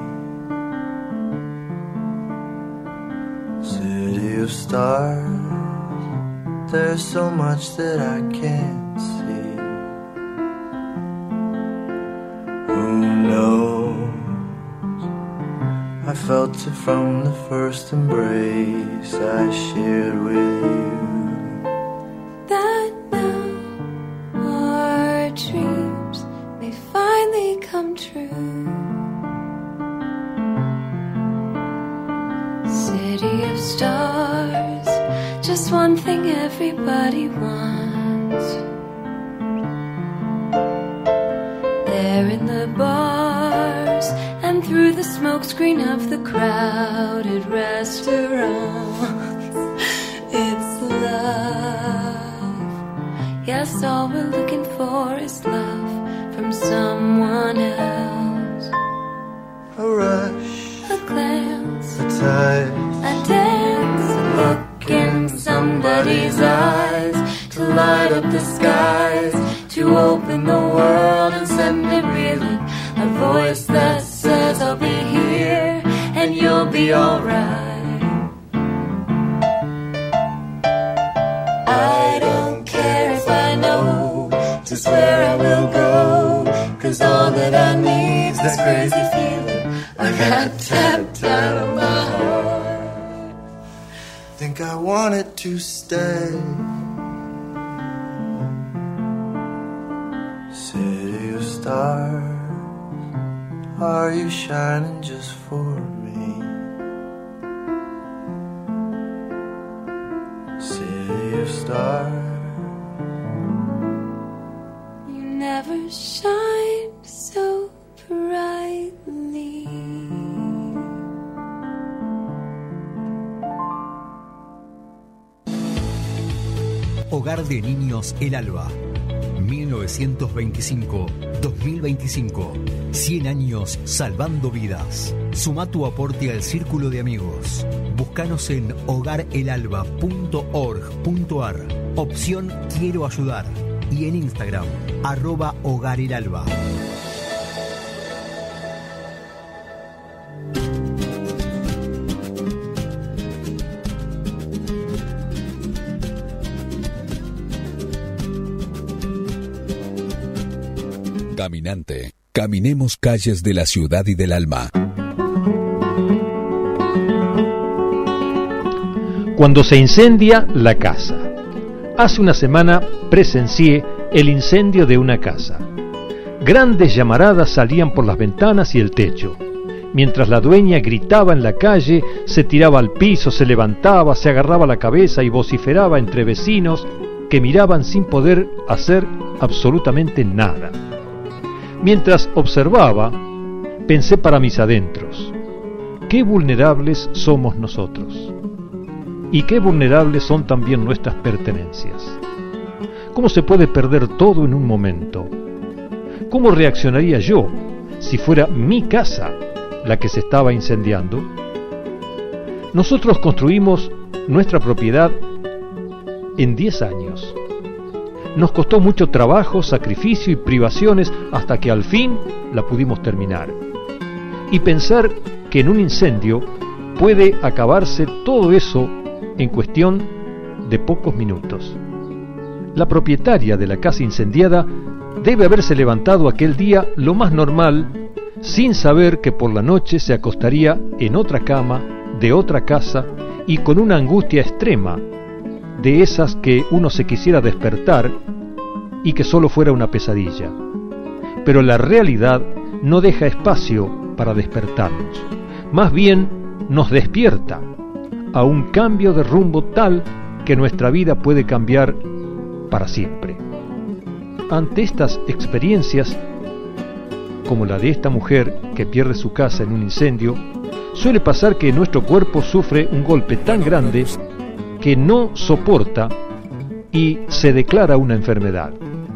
City of stars, there's so much that I can't see. Who knows? I felt it from the first embrace I shared with you. that now our dreams may finally come true. City of stars, just one thing everybody wants. There in the bars and through the smokescreen of the crowded restaurants, it's love. Yes, all we're looking for is love from someone else. A rush, A glance, a touch, a dance, a look in somebody's eyes, to light up the skies, to open the world and send it reeling. A voice that says I'll be here and you'll be alright. I don't care if I know just where I will go, 'cause all that I need's this crazy feeling I got tapped out of my heart. think I wanted to stay. City of stars, are you shining just for me? City of stars, You never shine so brightly. Hogar de Niños El Alba. 1925-2025. 100 años salvando vidas. Suma tu aporte al círculo de amigos. Búscanos en hogarelalba.org.ar. Opción Quiero ayudar. Y en Instagram, @hogarelalba. Caminante, caminemos calles de la ciudad y del alma. Cuando se incendia la casa. Hace una semana presencié el incendio de una casa. Grandes llamaradas salían por las ventanas y el techo. Mientras la dueña gritaba en la calle, se tiraba al piso, se levantaba, se agarraba la cabeza y vociferaba entre vecinos que miraban sin poder hacer absolutamente nada. Mientras observaba, pensé para mis adentros, qué vulnerables somos nosotros, y qué vulnerables son también nuestras pertenencias. ¿Cómo se puede perder todo en un momento? ¿Cómo reaccionaría yo si fuera mi casa la que se estaba incendiando? Nosotros construimos nuestra propiedad en 10 años. Nos costó mucho trabajo, sacrificio y privaciones hasta que al fin la pudimos terminar. Y pensar que en un incendio puede acabarse todo eso en cuestión de pocos minutos. La propietaria de la casa incendiada debe haberse levantado aquel día lo más normal, sin saber que por la noche se acostaría en otra cama, de otra casa, y con una angustia extrema, de esas que uno se quisiera despertar y que solo fuera una pesadilla. Pero la realidad no deja espacio para despertarnos, más bien nos despierta a un cambio de rumbo tal que nuestra vida puede cambiar para siempre. Ante estas experiencias, como la de esta mujer que pierde su casa en un incendio, suele pasar que nuestro cuerpo sufre un golpe tan grande que no soporta y se declara una enfermedad.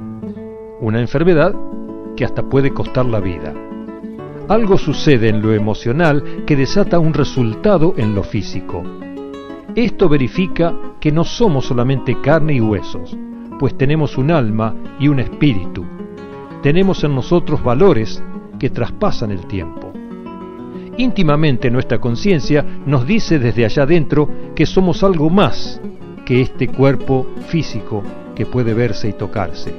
Una enfermedad que hasta puede costar la vida. Algo sucede en lo emocional que desata un resultado en lo físico. Esto verifica que no somos solamente carne y huesos, pues tenemos un alma y un espíritu. Tenemos en nosotros valores que traspasan el tiempo. Íntimamente nuestra conciencia nos dice desde allá adentro que somos algo más que este cuerpo físico que puede verse y tocarse.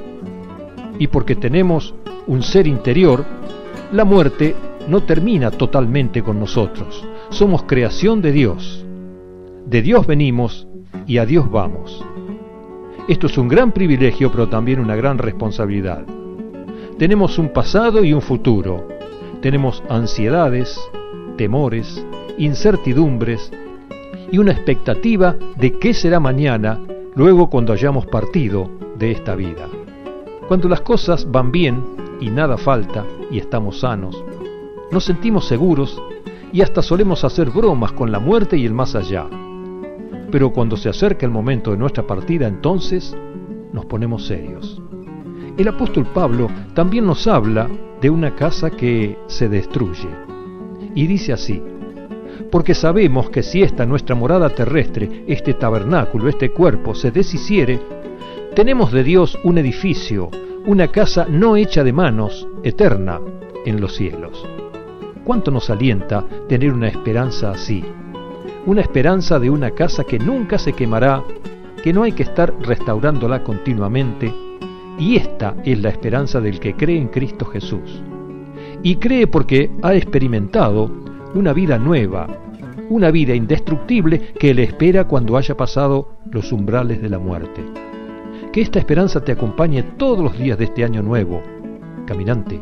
Y porque tenemos un ser interior, la muerte no termina totalmente con nosotros. Somos creación de Dios. De Dios venimos y a Dios vamos. Esto es un gran privilegio, pero también una gran responsabilidad. Tenemos un pasado y un futuro. Tenemos ansiedades, temores, incertidumbres y una expectativa de qué será mañana, luego cuando hayamos partido de esta vida. Cuando las cosas van bien y nada falta y estamos sanos, nos sentimos seguros y hasta solemos hacer bromas con la muerte y el más allá. Pero cuando se acerca el momento de nuestra partida, entonces nos ponemos serios. El apóstol Pablo también nos habla de una casa que se destruye. Y dice así: porque sabemos que si esta nuestra morada terrestre, este tabernáculo, este cuerpo, se deshiciere, tenemos de Dios un edificio, una casa no hecha de manos, eterna, en los cielos. ¿Cuánto nos alienta tener una esperanza así? Una esperanza de una casa que nunca se quemará, que no hay que estar restaurándola continuamente, y esta es la esperanza del que cree en Cristo Jesús. Y cree porque ha experimentado una vida nueva, una vida indestructible que le espera cuando haya pasado los umbrales de la muerte. Que esta esperanza te acompañe todos los días de este año nuevo, caminante.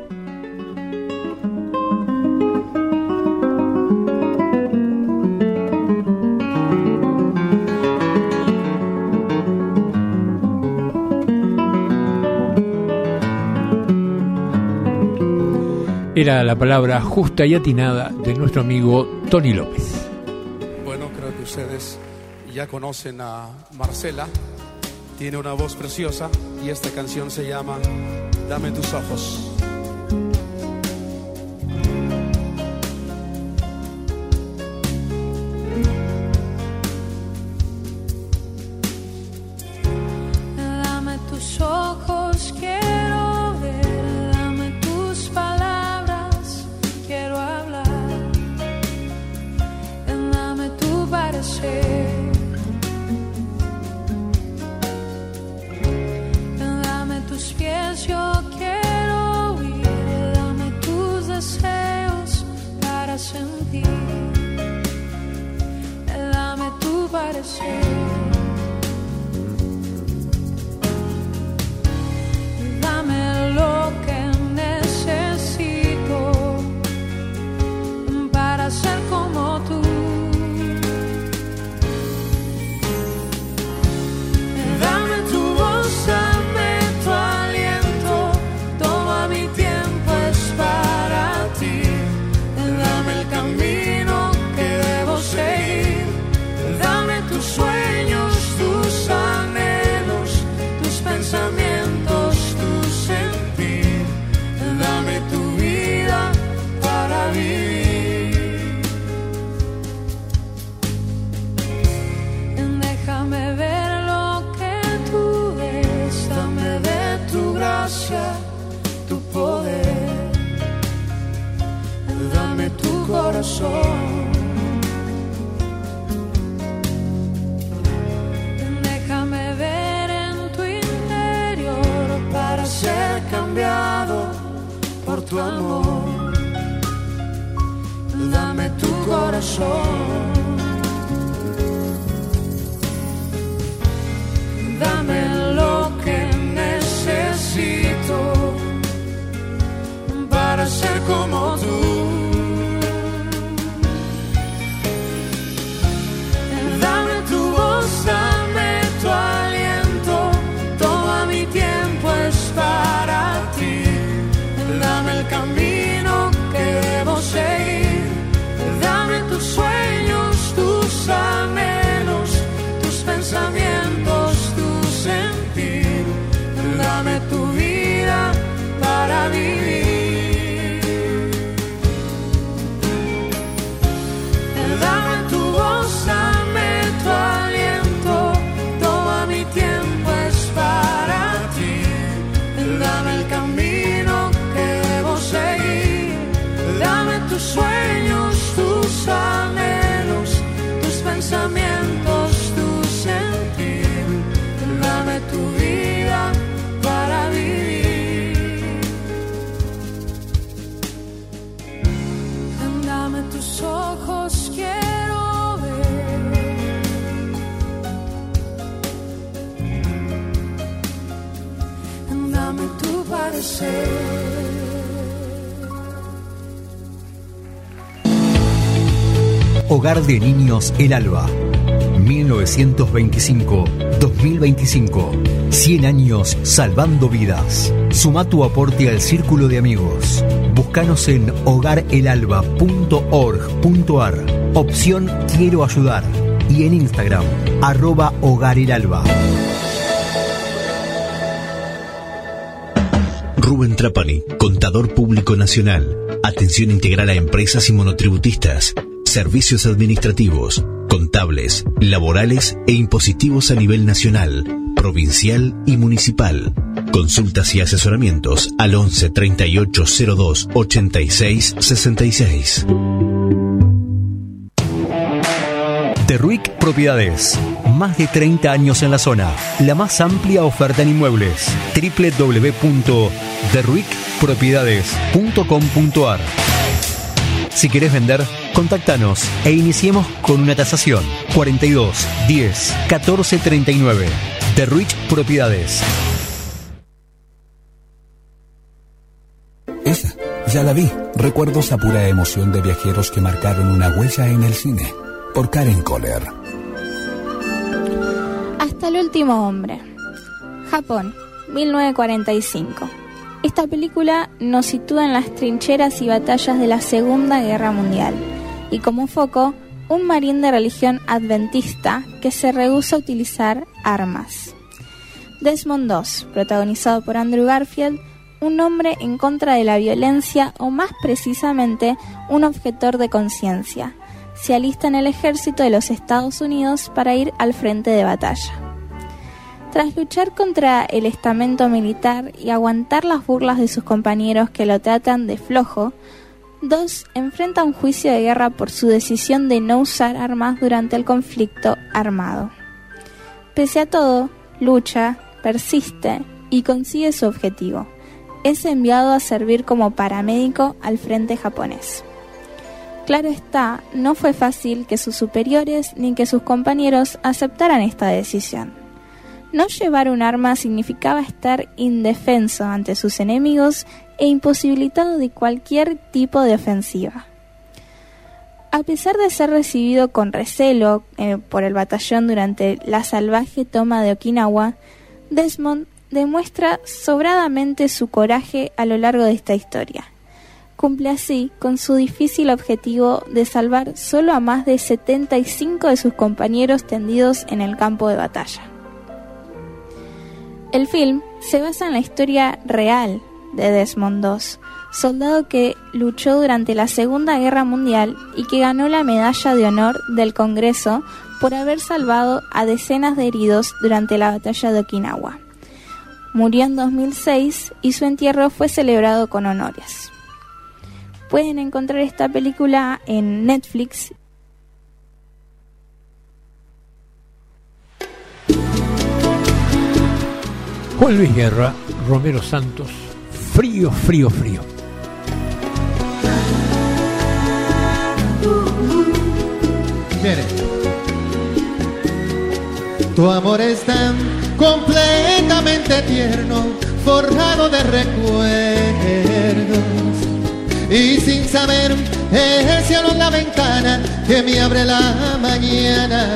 Era la palabra justa y atinada de nuestro amigo Tony López. Bueno, creo que ustedes ya conocen a Marcela. Tiene una voz preciosa y esta canción se llama Dame tus ojos. Dame tus ojos, quiero ver, dame tus palabras, quiero hablar, dame tu parecer. Yo quiero oír, dame tus deseos para sentir, dame tu parecer, dame lo que necesito para ser como tú. Dame tu voz, tu poder, dame tu corazón, déjame ver en tu interior para ser cambiado por tu amor. dame tu corazón, dame lo que necesito para ser como tú. Dame tu voz, dame tu aliento, todo mi tiempo es para ti. Dame el camino que debo seguir, dame tus sueños, tus anhelos, tus pensamientos, tu sentir. Dame tu vida para vivir. Dame tu voz, dame tu aliento, todo mi tiempo es para ti. Dame el camino que debo seguir, dame tus sueños, tus anhelos, tus pensamientos, tu sentir. Dame tu vida para vivir. Dame tus ojos, quiero ver. Dame tu parecer. Hogar de Niños El Alba, 1925-2025. 100 años salvando vidas. Suma tu aporte al círculo de amigos. Búscanos en hogarelalba.org.ar. Opción Quiero ayudar. Y en Instagram, @hogarelalba. Rubén Trapani, Contador Público Nacional. Atención integral a empresas y monotributistas. Servicios administrativos, contables, laborales e impositivos a nivel nacional, provincial y municipal. Consultas y asesoramientos al 11 38 02 86 66. Derruic Propiedades. Más de 30 años en la zona. La más amplia oferta en inmuebles. www.derruicpropiedades.com.ar. Si querés vender, contactanos e iniciemos con una tasación. 42 10 14 39. Derruic Propiedades. Esa, ya la vi. Recuerdos a pura emoción de viajeros que marcaron una huella en el cine. Por Karen Kohler. Hasta el último hombre. Japón, 1945. Esta película nos sitúa en las trincheras y batallas de la Segunda Guerra Mundial y como foco un marín de religión adventista que se rehúsa a utilizar armas. Desmond II, protagonizado por Andrew Garfield, un hombre en contra de la violencia o más precisamente un objetor de conciencia, se alista en el ejército de los Estados Unidos para ir al frente de batalla. Tras luchar contra el estamento militar y aguantar las burlas de sus compañeros que lo tratan de flojo, Dos enfrenta un juicio de guerra por su decisión de no usar armas durante el conflicto armado. Pese a todo, lucha, persiste y consigue su objetivo. Es enviado a servir como paramédico al frente japonés. Claro está, no fue fácil que sus superiores ni que sus compañeros aceptaran esta decisión. No llevar un arma significaba estar indefenso ante sus enemigos e imposibilitado de cualquier tipo de ofensiva. A pesar de ser recibido con recelo por el batallón durante la salvaje toma de Okinawa, Desmond demuestra sobradamente su coraje a lo largo de esta historia. Cumple así con su difícil objetivo de salvar solo a más de 75 de sus compañeros tendidos en el campo de batalla. El film se basa en la historia real de Desmond II, soldado que luchó durante la Segunda Guerra Mundial y que ganó la Medalla de Honor del Congreso por haber salvado a decenas de heridos durante la batalla de Okinawa. Murió en 2006 y su entierro fue celebrado con honores. Pueden encontrar esta película en Netflix. Juan Luis Guerra, Romero Santos, Frío, frío, frío. Viene. Tu amor es tan completamente tierno, forjado de recuerdos, y sin saber es cielo en la ventana que me abre la mañana.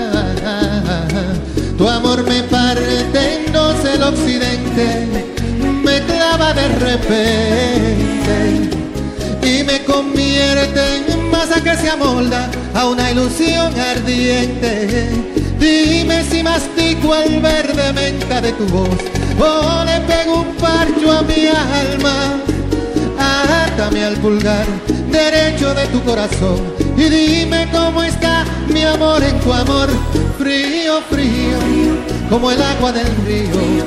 Tu amor me parte en dos el occidente, me clava de repente y me convierte en masa que se amolda a una ilusión ardiente. Dime si mastico el verde menta de tu voz o le pego un parcho a mi alma. Átame al pulgar derecho de tu corazón y dime cómo está mi amor en tu amor. Frío, frío, como el agua del río,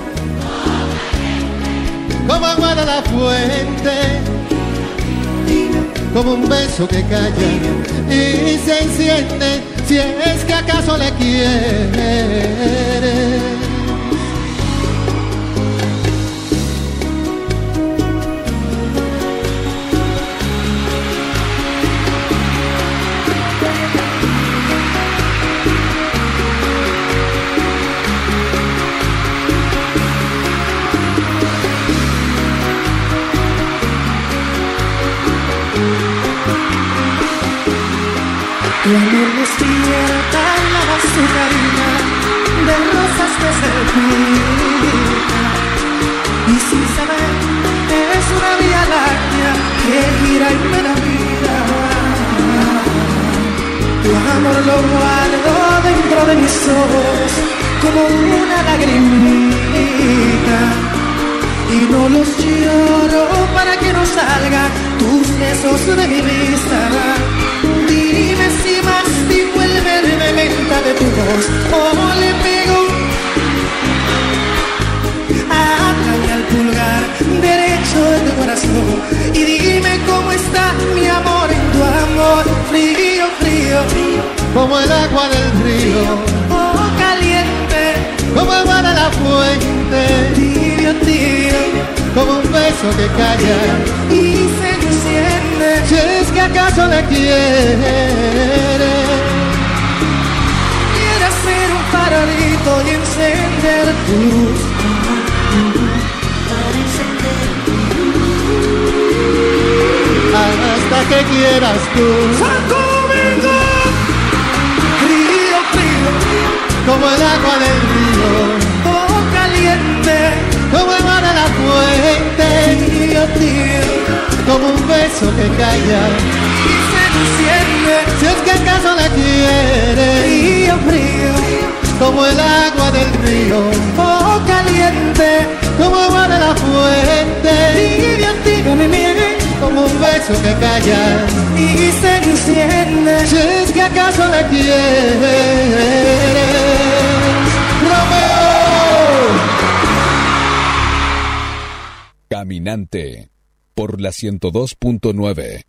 como agua de la fuente, como un beso que calla y se enciende si es que acaso le quieres. Tu amor despierta la azucarina de rosas que se filtra, y sin saber es una vía láctea que gira y me da vida. Tu amor lo guardo dentro de mis ojos como una lagrimita, y no los lloro para que no salgan tus besos de mi vista. Dime si mastico el verde menta de tu voz o le pego átame al pulgar derecho de tu corazón y dime cómo está mi amor en tu amor. Frío, frío, como el agua del río, oh caliente, como el mar a la fuente, tibio, tibio, como un beso que calla y se enciende si es que acaso le quieres. Quiero ser un farolito y encender tu luz, hasta que quieras tú. Frío, frío, como el agua del río, oh caliente, como el mar a la fuente, tibio, tibio, como un beso que calla y se enciende si es que acaso la quieres. Frío, frío, como el agua del río, oh caliente, como el mar a la fuente, tibio, tibio, mi miel, como un beso que calla y se enciende si es que acaso la quieres. ¡Romeo! Caminante por la 102.9.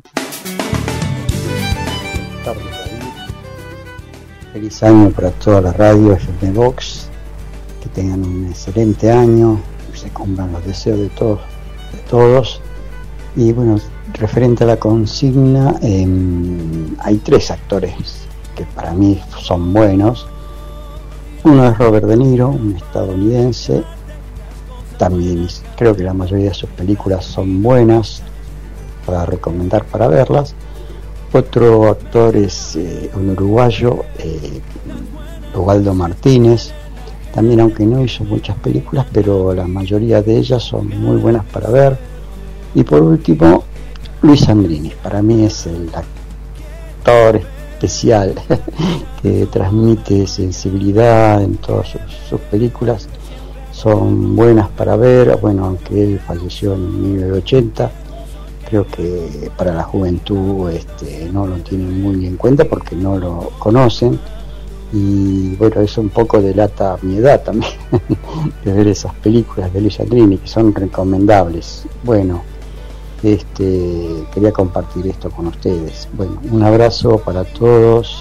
Feliz año para toda la radio FM Box, que tengan un excelente año, que se cumplan los deseos de todos. Y bueno, referente a la consigna, hay tres actores que para mí son buenos. Uno es Robert De Niro, un estadounidense. También creo que la mayoría de sus películas son buenas para recomendar para verlas. Otro actor es un uruguayo, Ubaldo Martínez, también, aunque no hizo muchas películas, pero la mayoría de ellas son muy buenas para ver. Y por último, Luis Sandrini, para mí es el actor especial que transmite sensibilidad en todas sus películas. Son buenas para ver. Bueno, aunque él falleció en 1980, creo que para la juventud no lo tienen muy en cuenta porque no lo conocen, y bueno, eso un poco delata mi edad también de ver esas películas de Luis Sandrini, que son recomendables. Bueno, quería compartir esto con ustedes. Bueno, un abrazo para todos.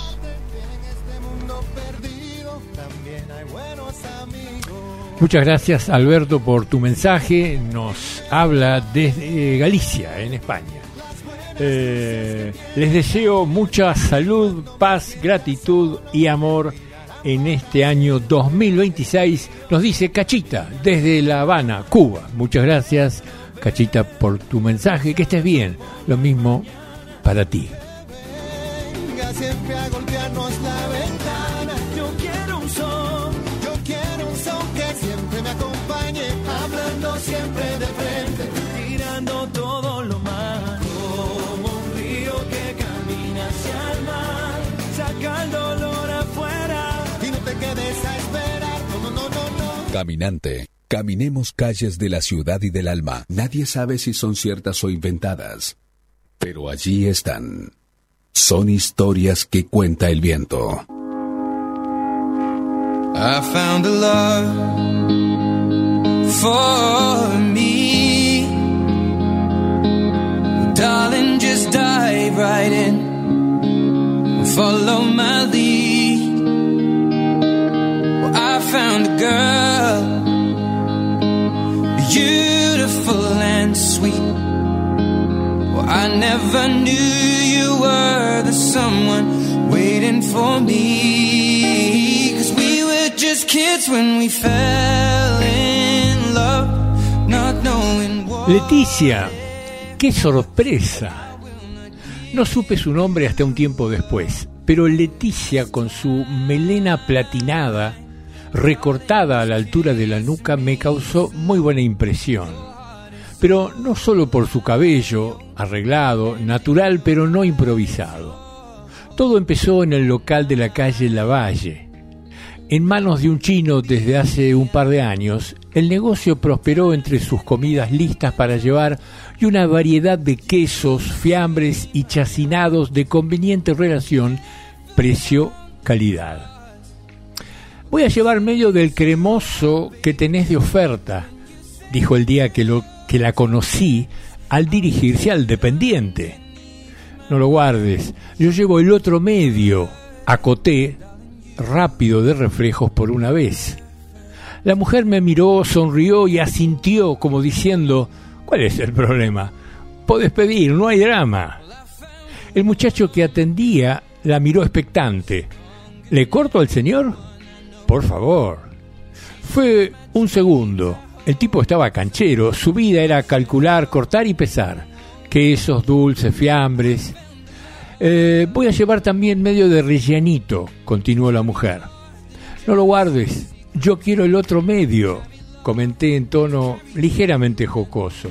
Muchas gracias, Alberto, por tu mensaje. Nos habla desde Galicia, en España. Les deseo mucha salud, paz, gratitud y amor en este año 2026, nos dice Cachita desde La Habana, Cuba. Muchas gracias, Cachita, por tu mensaje, que estés bien. Lo mismo para ti. Venga siempre a golpearnos la ventana. Yo quiero un son que siempre me acompañe, hablando siempre de frente, tirando todo lo malo, como un río que camina hacia el mar, saca el dolor afuera y no te quedes a esperar. No, no, no, no. Caminante. Caminemos calles de la ciudad y del alma. Nadie sabe si son ciertas o inventadas, pero allí están. Son historias que cuenta el viento. I found a love for me. Darling, just dive right in. Follow my lead. Well, I found a girl, beautiful and sweet. Well, I never knew you were the someone waiting for me. 'Cause we were just kids when we fell in love, not knowing what. Leticia, qué sorpresa. No supe su nombre hasta un tiempo después, pero Leticia, con su melena platinada, recortada a la altura de la nuca, me causó muy buena impresión. Pero no solo por su cabello, arreglado, natural, pero no improvisado. Todo empezó en el local de la calle Lavalle. En manos de un chino desde hace un par de años, el negocio prosperó entre sus comidas listas para llevar y una variedad de quesos, fiambres y chacinados de conveniente relación precio-calidad. Voy a llevar medio del cremoso que tenés de oferta, dijo el día que la conocí al dirigirse al dependiente. No lo guardes, yo llevo el otro medio, acoté, rápido de reflejos por una vez. La mujer me miró, sonrió y asintió como diciendo, ¿cuál es el problema? Podés pedir, no hay drama. El muchacho que atendía la miró expectante. ¿Le corto al señor? Por favor. Fue un segundo. El tipo estaba canchero, su vida era calcular, cortar y pesar. Quesos, dulces, fiambres. Voy a llevar también medio de rellenito, continuó la mujer. No lo guardes, yo quiero el otro medio, comenté en tono ligeramente jocoso.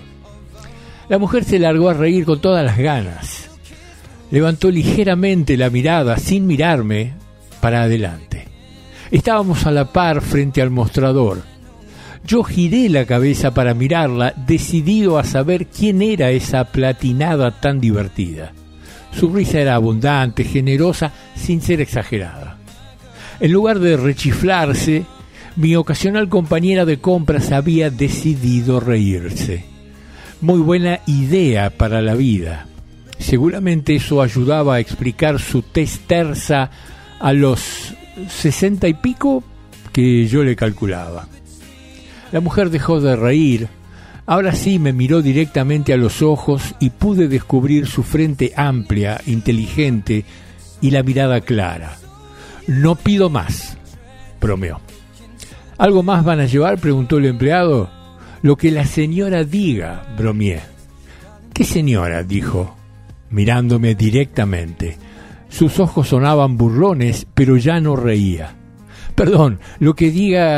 La mujer se largó a reír con todas las ganas. Levantó ligeramente la mirada, sin mirarme, para adelante. Estábamos a la par frente al mostrador. Yo giré la cabeza para mirarla, decidido a saber quién era esa platinada tan divertida. Su risa era abundante, generosa, sin ser exagerada. En lugar de rechiflarse, mi ocasional compañera de compras había decidido reírse. Muy buena idea para la vida. Seguramente eso ayudaba a explicar su tez tersa a los 60 y pico que yo le calculaba. La mujer dejó de reír. Ahora sí me miró directamente a los ojos y pude descubrir su frente amplia, inteligente y la mirada clara. No pido más, bromeó. ¿Algo más van a llevar?, preguntó el empleado. Lo que la señora diga, bromeé. ¿Qué señora?, dijo, mirándome directamente. Sus ojos sonaban burlones, pero ya no reía. Perdón, lo que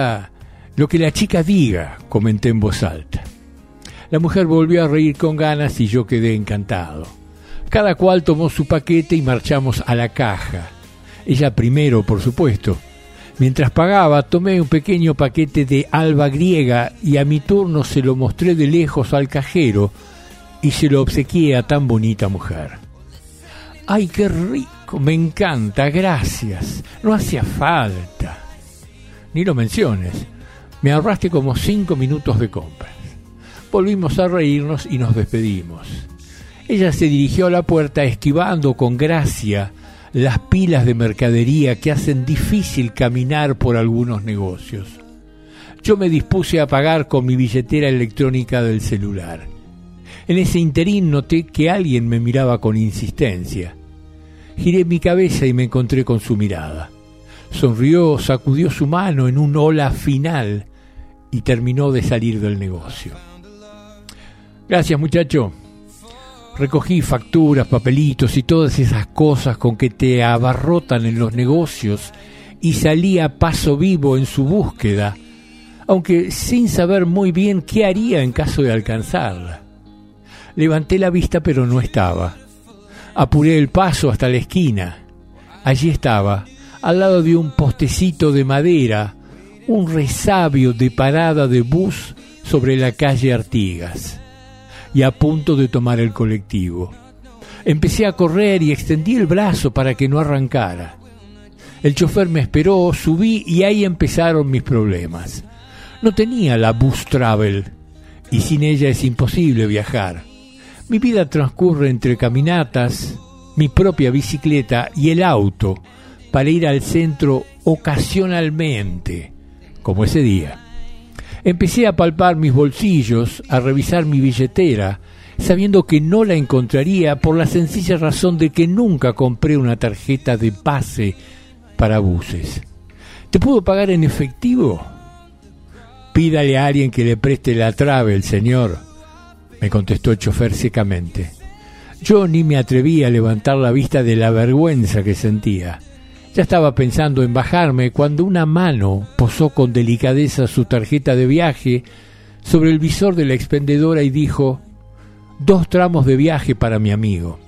la chica diga, comenté en voz alta. La mujer volvió a reír con ganas y yo quedé encantado. Cada cual tomó su paquete y marchamos a la caja. Ella primero, por supuesto. Mientras pagaba, tomé un pequeño paquete de alba griega y a mi turno se lo mostré de lejos al cajero y se lo obsequié a tan bonita mujer. ¡Ay, qué rico! Me encanta, gracias. No hacía falta. Ni lo menciones. Me ahorraste como 5 minutos de compras. Volvimos a reírnos y nos despedimos. Ella se dirigió a la puerta esquivando con gracia las pilas de mercadería que hacen difícil caminar por algunos negocios. Yo me dispuse a pagar con mi billetera electrónica del celular. En ese interín noté que alguien me miraba con insistencia. Giré mi cabeza y me encontré con su mirada. Sonrió, sacudió su mano en un hola final y terminó de salir del negocio. Gracias, muchacho. Recogí facturas, papelitos y todas esas cosas con que te abarrotan en los negocios y salí a paso vivo en su búsqueda, aunque sin saber muy bien qué haría en caso de alcanzarla. Levanté la vista, pero no estaba. Apuré el paso hasta la esquina. Allí estaba, al lado de un postecito de madera, un resabio de parada de bus sobre la calle Artigas, y a punto de tomar el colectivo. Empecé a correr y extendí el brazo para que no arrancara. El chofer me esperó, subí y ahí empezaron mis problemas. No tenía la Bus Travel y sin ella es imposible viajar. Mi vida transcurre entre caminatas, mi propia bicicleta y el auto para ir al centro ocasionalmente, como ese día. Empecé a palpar mis bolsillos, a revisar mi billetera, sabiendo que no la encontraría por la sencilla razón de que nunca compré una tarjeta de pase para buses. ¿Te puedo pagar en efectivo? Pídale a alguien que le preste la Travel, señor, me contestó el chofer secamente. Yo ni me atreví a levantar la vista de la vergüenza que sentía. Ya estaba pensando en bajarme cuando una mano posó con delicadeza su tarjeta de viaje sobre el visor de la expendedora y dijo: 2 tramos de viaje para mi amigo.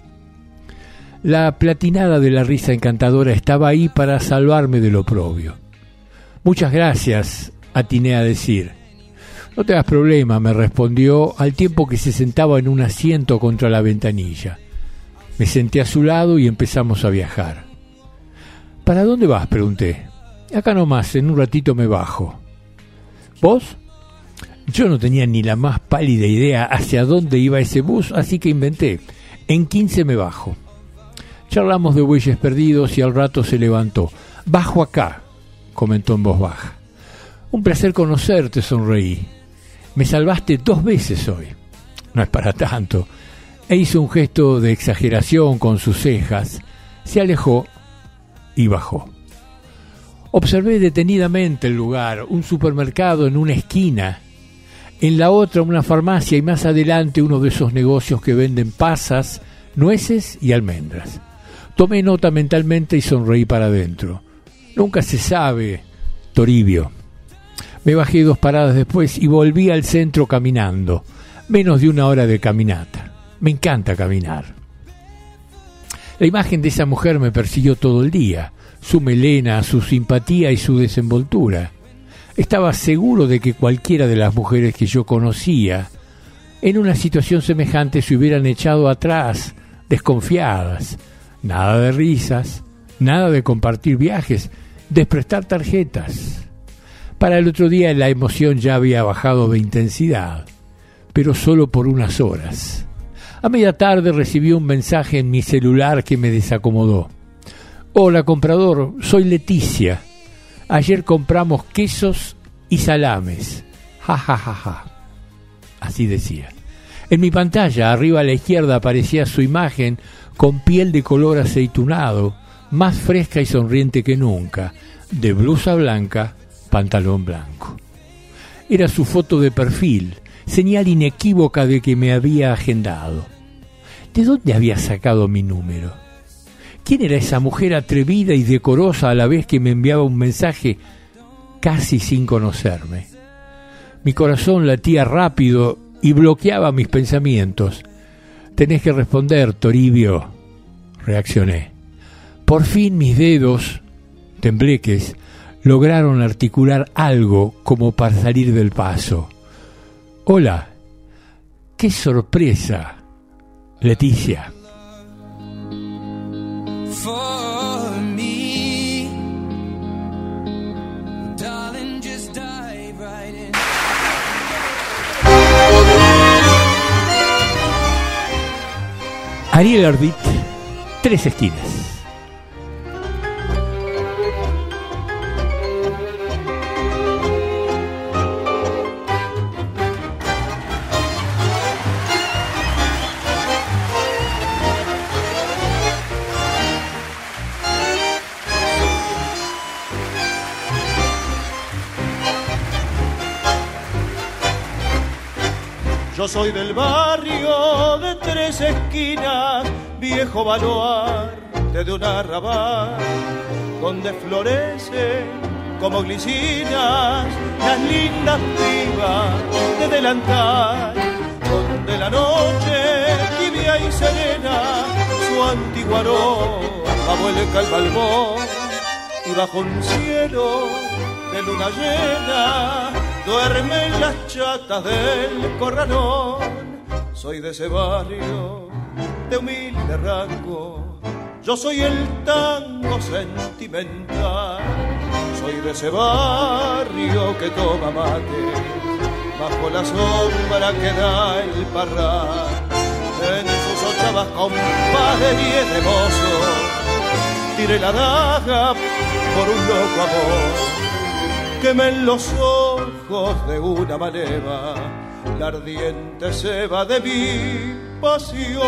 La platinada de la risa encantadora estaba ahí para salvarme del oprobio. Muchas gracias, atiné a decir. No te hagas problema, me respondió al tiempo que se sentaba en un asiento contra la ventanilla. Me senté a su lado y empezamos a viajar. ¿Para dónde vas?, pregunté. Acá nomás, en un ratito me bajo. ¿Vos? Yo no tenía ni la más pálida idea hacia dónde iba ese bus, así que inventé. En 15 me bajo. Charlamos de bueyes perdidos y al rato se levantó. Bajo acá, comentó en voz baja. Un placer conocerte, sonreí. Me salvaste 2 veces hoy. No es para tanto. E hizo un gesto de exageración con sus cejas. Se alejó y bajó. Observé detenidamente el lugar, un supermercado en una esquina, en la otra una farmacia y más adelante uno de esos negocios que venden pasas, nueces y almendras. Tomé nota mentalmente y sonreí para adentro. Nunca se sabe, Toribio. Me bajé 2 paradas después y volví al centro caminando. Menos de 1 hora de caminata. Me encanta caminar. La imagen de esa mujer me persiguió todo el día. Su melena, su simpatía y su desenvoltura. Estaba seguro de que cualquiera de las mujeres que yo conocía, en una situación semejante, se hubieran echado atrás, desconfiadas. Nada de risas, nada de compartir viajes, de prestar tarjetas. Para el otro día la emoción ya había bajado de intensidad, pero solo por unas horas. A media tarde recibí un mensaje en mi celular que me desacomodó. Hola, comprador, soy Leticia. Ayer compramos quesos y salames. Ja, ja, ja, ja. Así decía. En mi pantalla, arriba a la izquierda, aparecía su imagen con piel de color aceitunado, más fresca y sonriente que nunca, de blusa blanca, pantalón blanco. Era su foto de perfil, señal inequívoca de que me había agendado. ¿De dónde había sacado mi número? ¿Quién era esa mujer atrevida y decorosa a la vez que me enviaba un mensaje casi sin conocerme? Mi corazón latía rápido y bloqueaba mis pensamientos. Tenés que responder, Toribio, reaccioné. Por fin mis dedos, tembleques, lograron articular algo como para salir del paso. Hola, qué sorpresa, Leticia. For me, darling, just dive right in. Ariel Ardit, 3 esquinas. Yo soy del barrio de Tres Esquinas, viejo baluarte de un arrabal, donde florecen como glicinas las lindas pibas de delantal, donde la noche tibia y serena su antiguo aroma vuelca el balbón, y bajo un cielo de luna llena duermen las chatas del corralón. Soy de ese barrio de humilde rango, yo soy el tango sentimental. Soy de ese barrio que toma mate bajo la sombra que da el parral. En sus ochavas compadre y de mozo tiré la daga por un loco amor. Quemé en los ojos de una manera la ardiente ceba de mi pasión.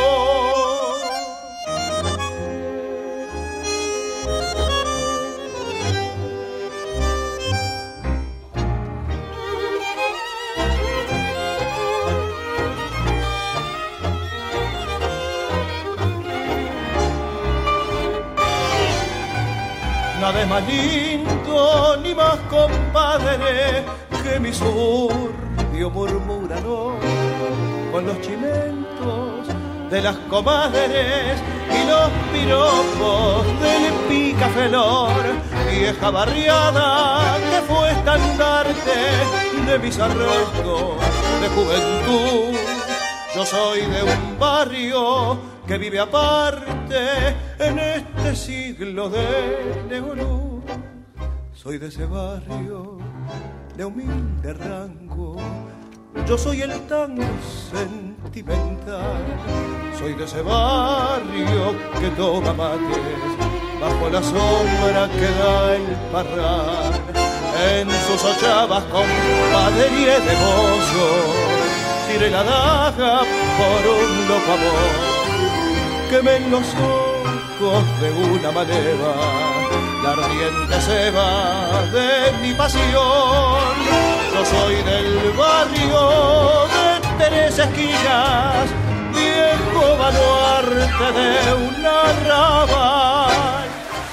Nada es más lindo ni más compadre que mi suburbio murmurano, con los chimentos de las comadres y los piropos del Picafelor, vieja barriada que fue estandarte de mis arrestos de juventud. Yo soy de un barrio que vive aparte en este siglo de Negolú. Soy de ese barrio de humilde rango, yo soy el tango sentimental. Soy de ese barrio que toma mates bajo la sombra que da el parral. En sus ochavas compadre de mozo tiré la daga por un loco amor. Quemé en los ojos de una manera la ardiente ceba de mi pasión. Yo soy del barrio de Tres Esquinas, viejo baluarte de un arrabal.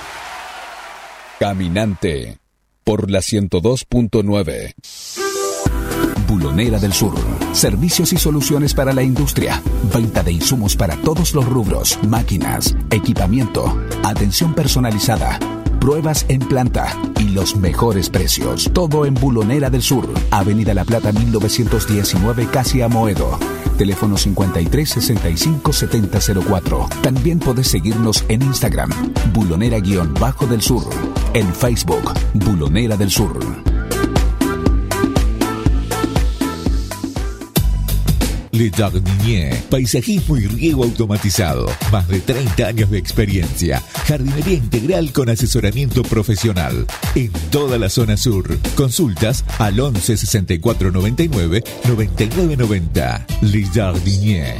Caminante por la 102.9. Bulonera del Sur. Servicios y soluciones para la industria. Venta de insumos para todos los rubros. Máquinas, equipamiento, atención personalizada, pruebas en planta y los mejores precios. Todo en Bulonera del Sur. Avenida La Plata 1919, casi Amoedo. Teléfono 53 65 7004. También podés seguirnos en Instagram, Bulonera-del Sur. En Facebook, Bulonera del Sur. Le Jardinier, paisajismo y riego automatizado. Más de 30 años de experiencia. Jardinería integral con asesoramiento profesional. En toda la zona sur. Consultas al 11 64 99 99 90. Le Jardinier.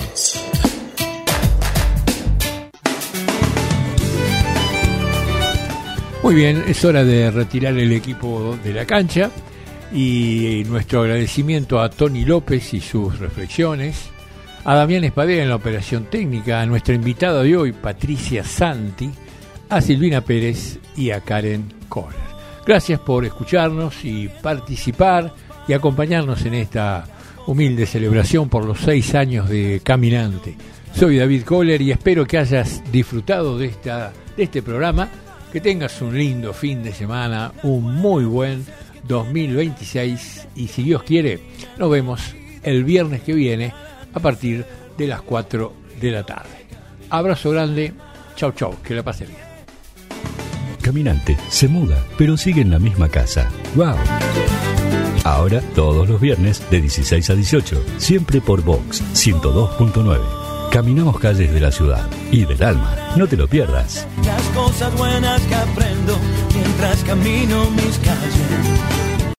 Muy bien, es hora de retirar el equipo de la cancha. Y nuestro agradecimiento a Tony López y sus reflexiones, a Damián Espadea en la operación técnica, a nuestra invitada de hoy, Patricia Santi, a Silvina Pérez y a Karen Kohler. Gracias por escucharnos y participar y acompañarnos en esta humilde celebración por los 6 años de Caminante. Soy David Kohler y espero que hayas disfrutado de este programa, que tengas un lindo fin de semana, un muy buen 2026 y si Dios quiere nos vemos el viernes que viene a partir de las 4 de la tarde. Abrazo grande, chau chau, que la pase bien. Caminante se muda, pero sigue en la misma casa. ¡Wow! Ahora todos los viernes de 16 a 18, siempre por Vox 102.9. Caminamos calles de la ciudad y del alma, no te lo pierdas. Las cosas buenas que aprendo mientras camino mis calles.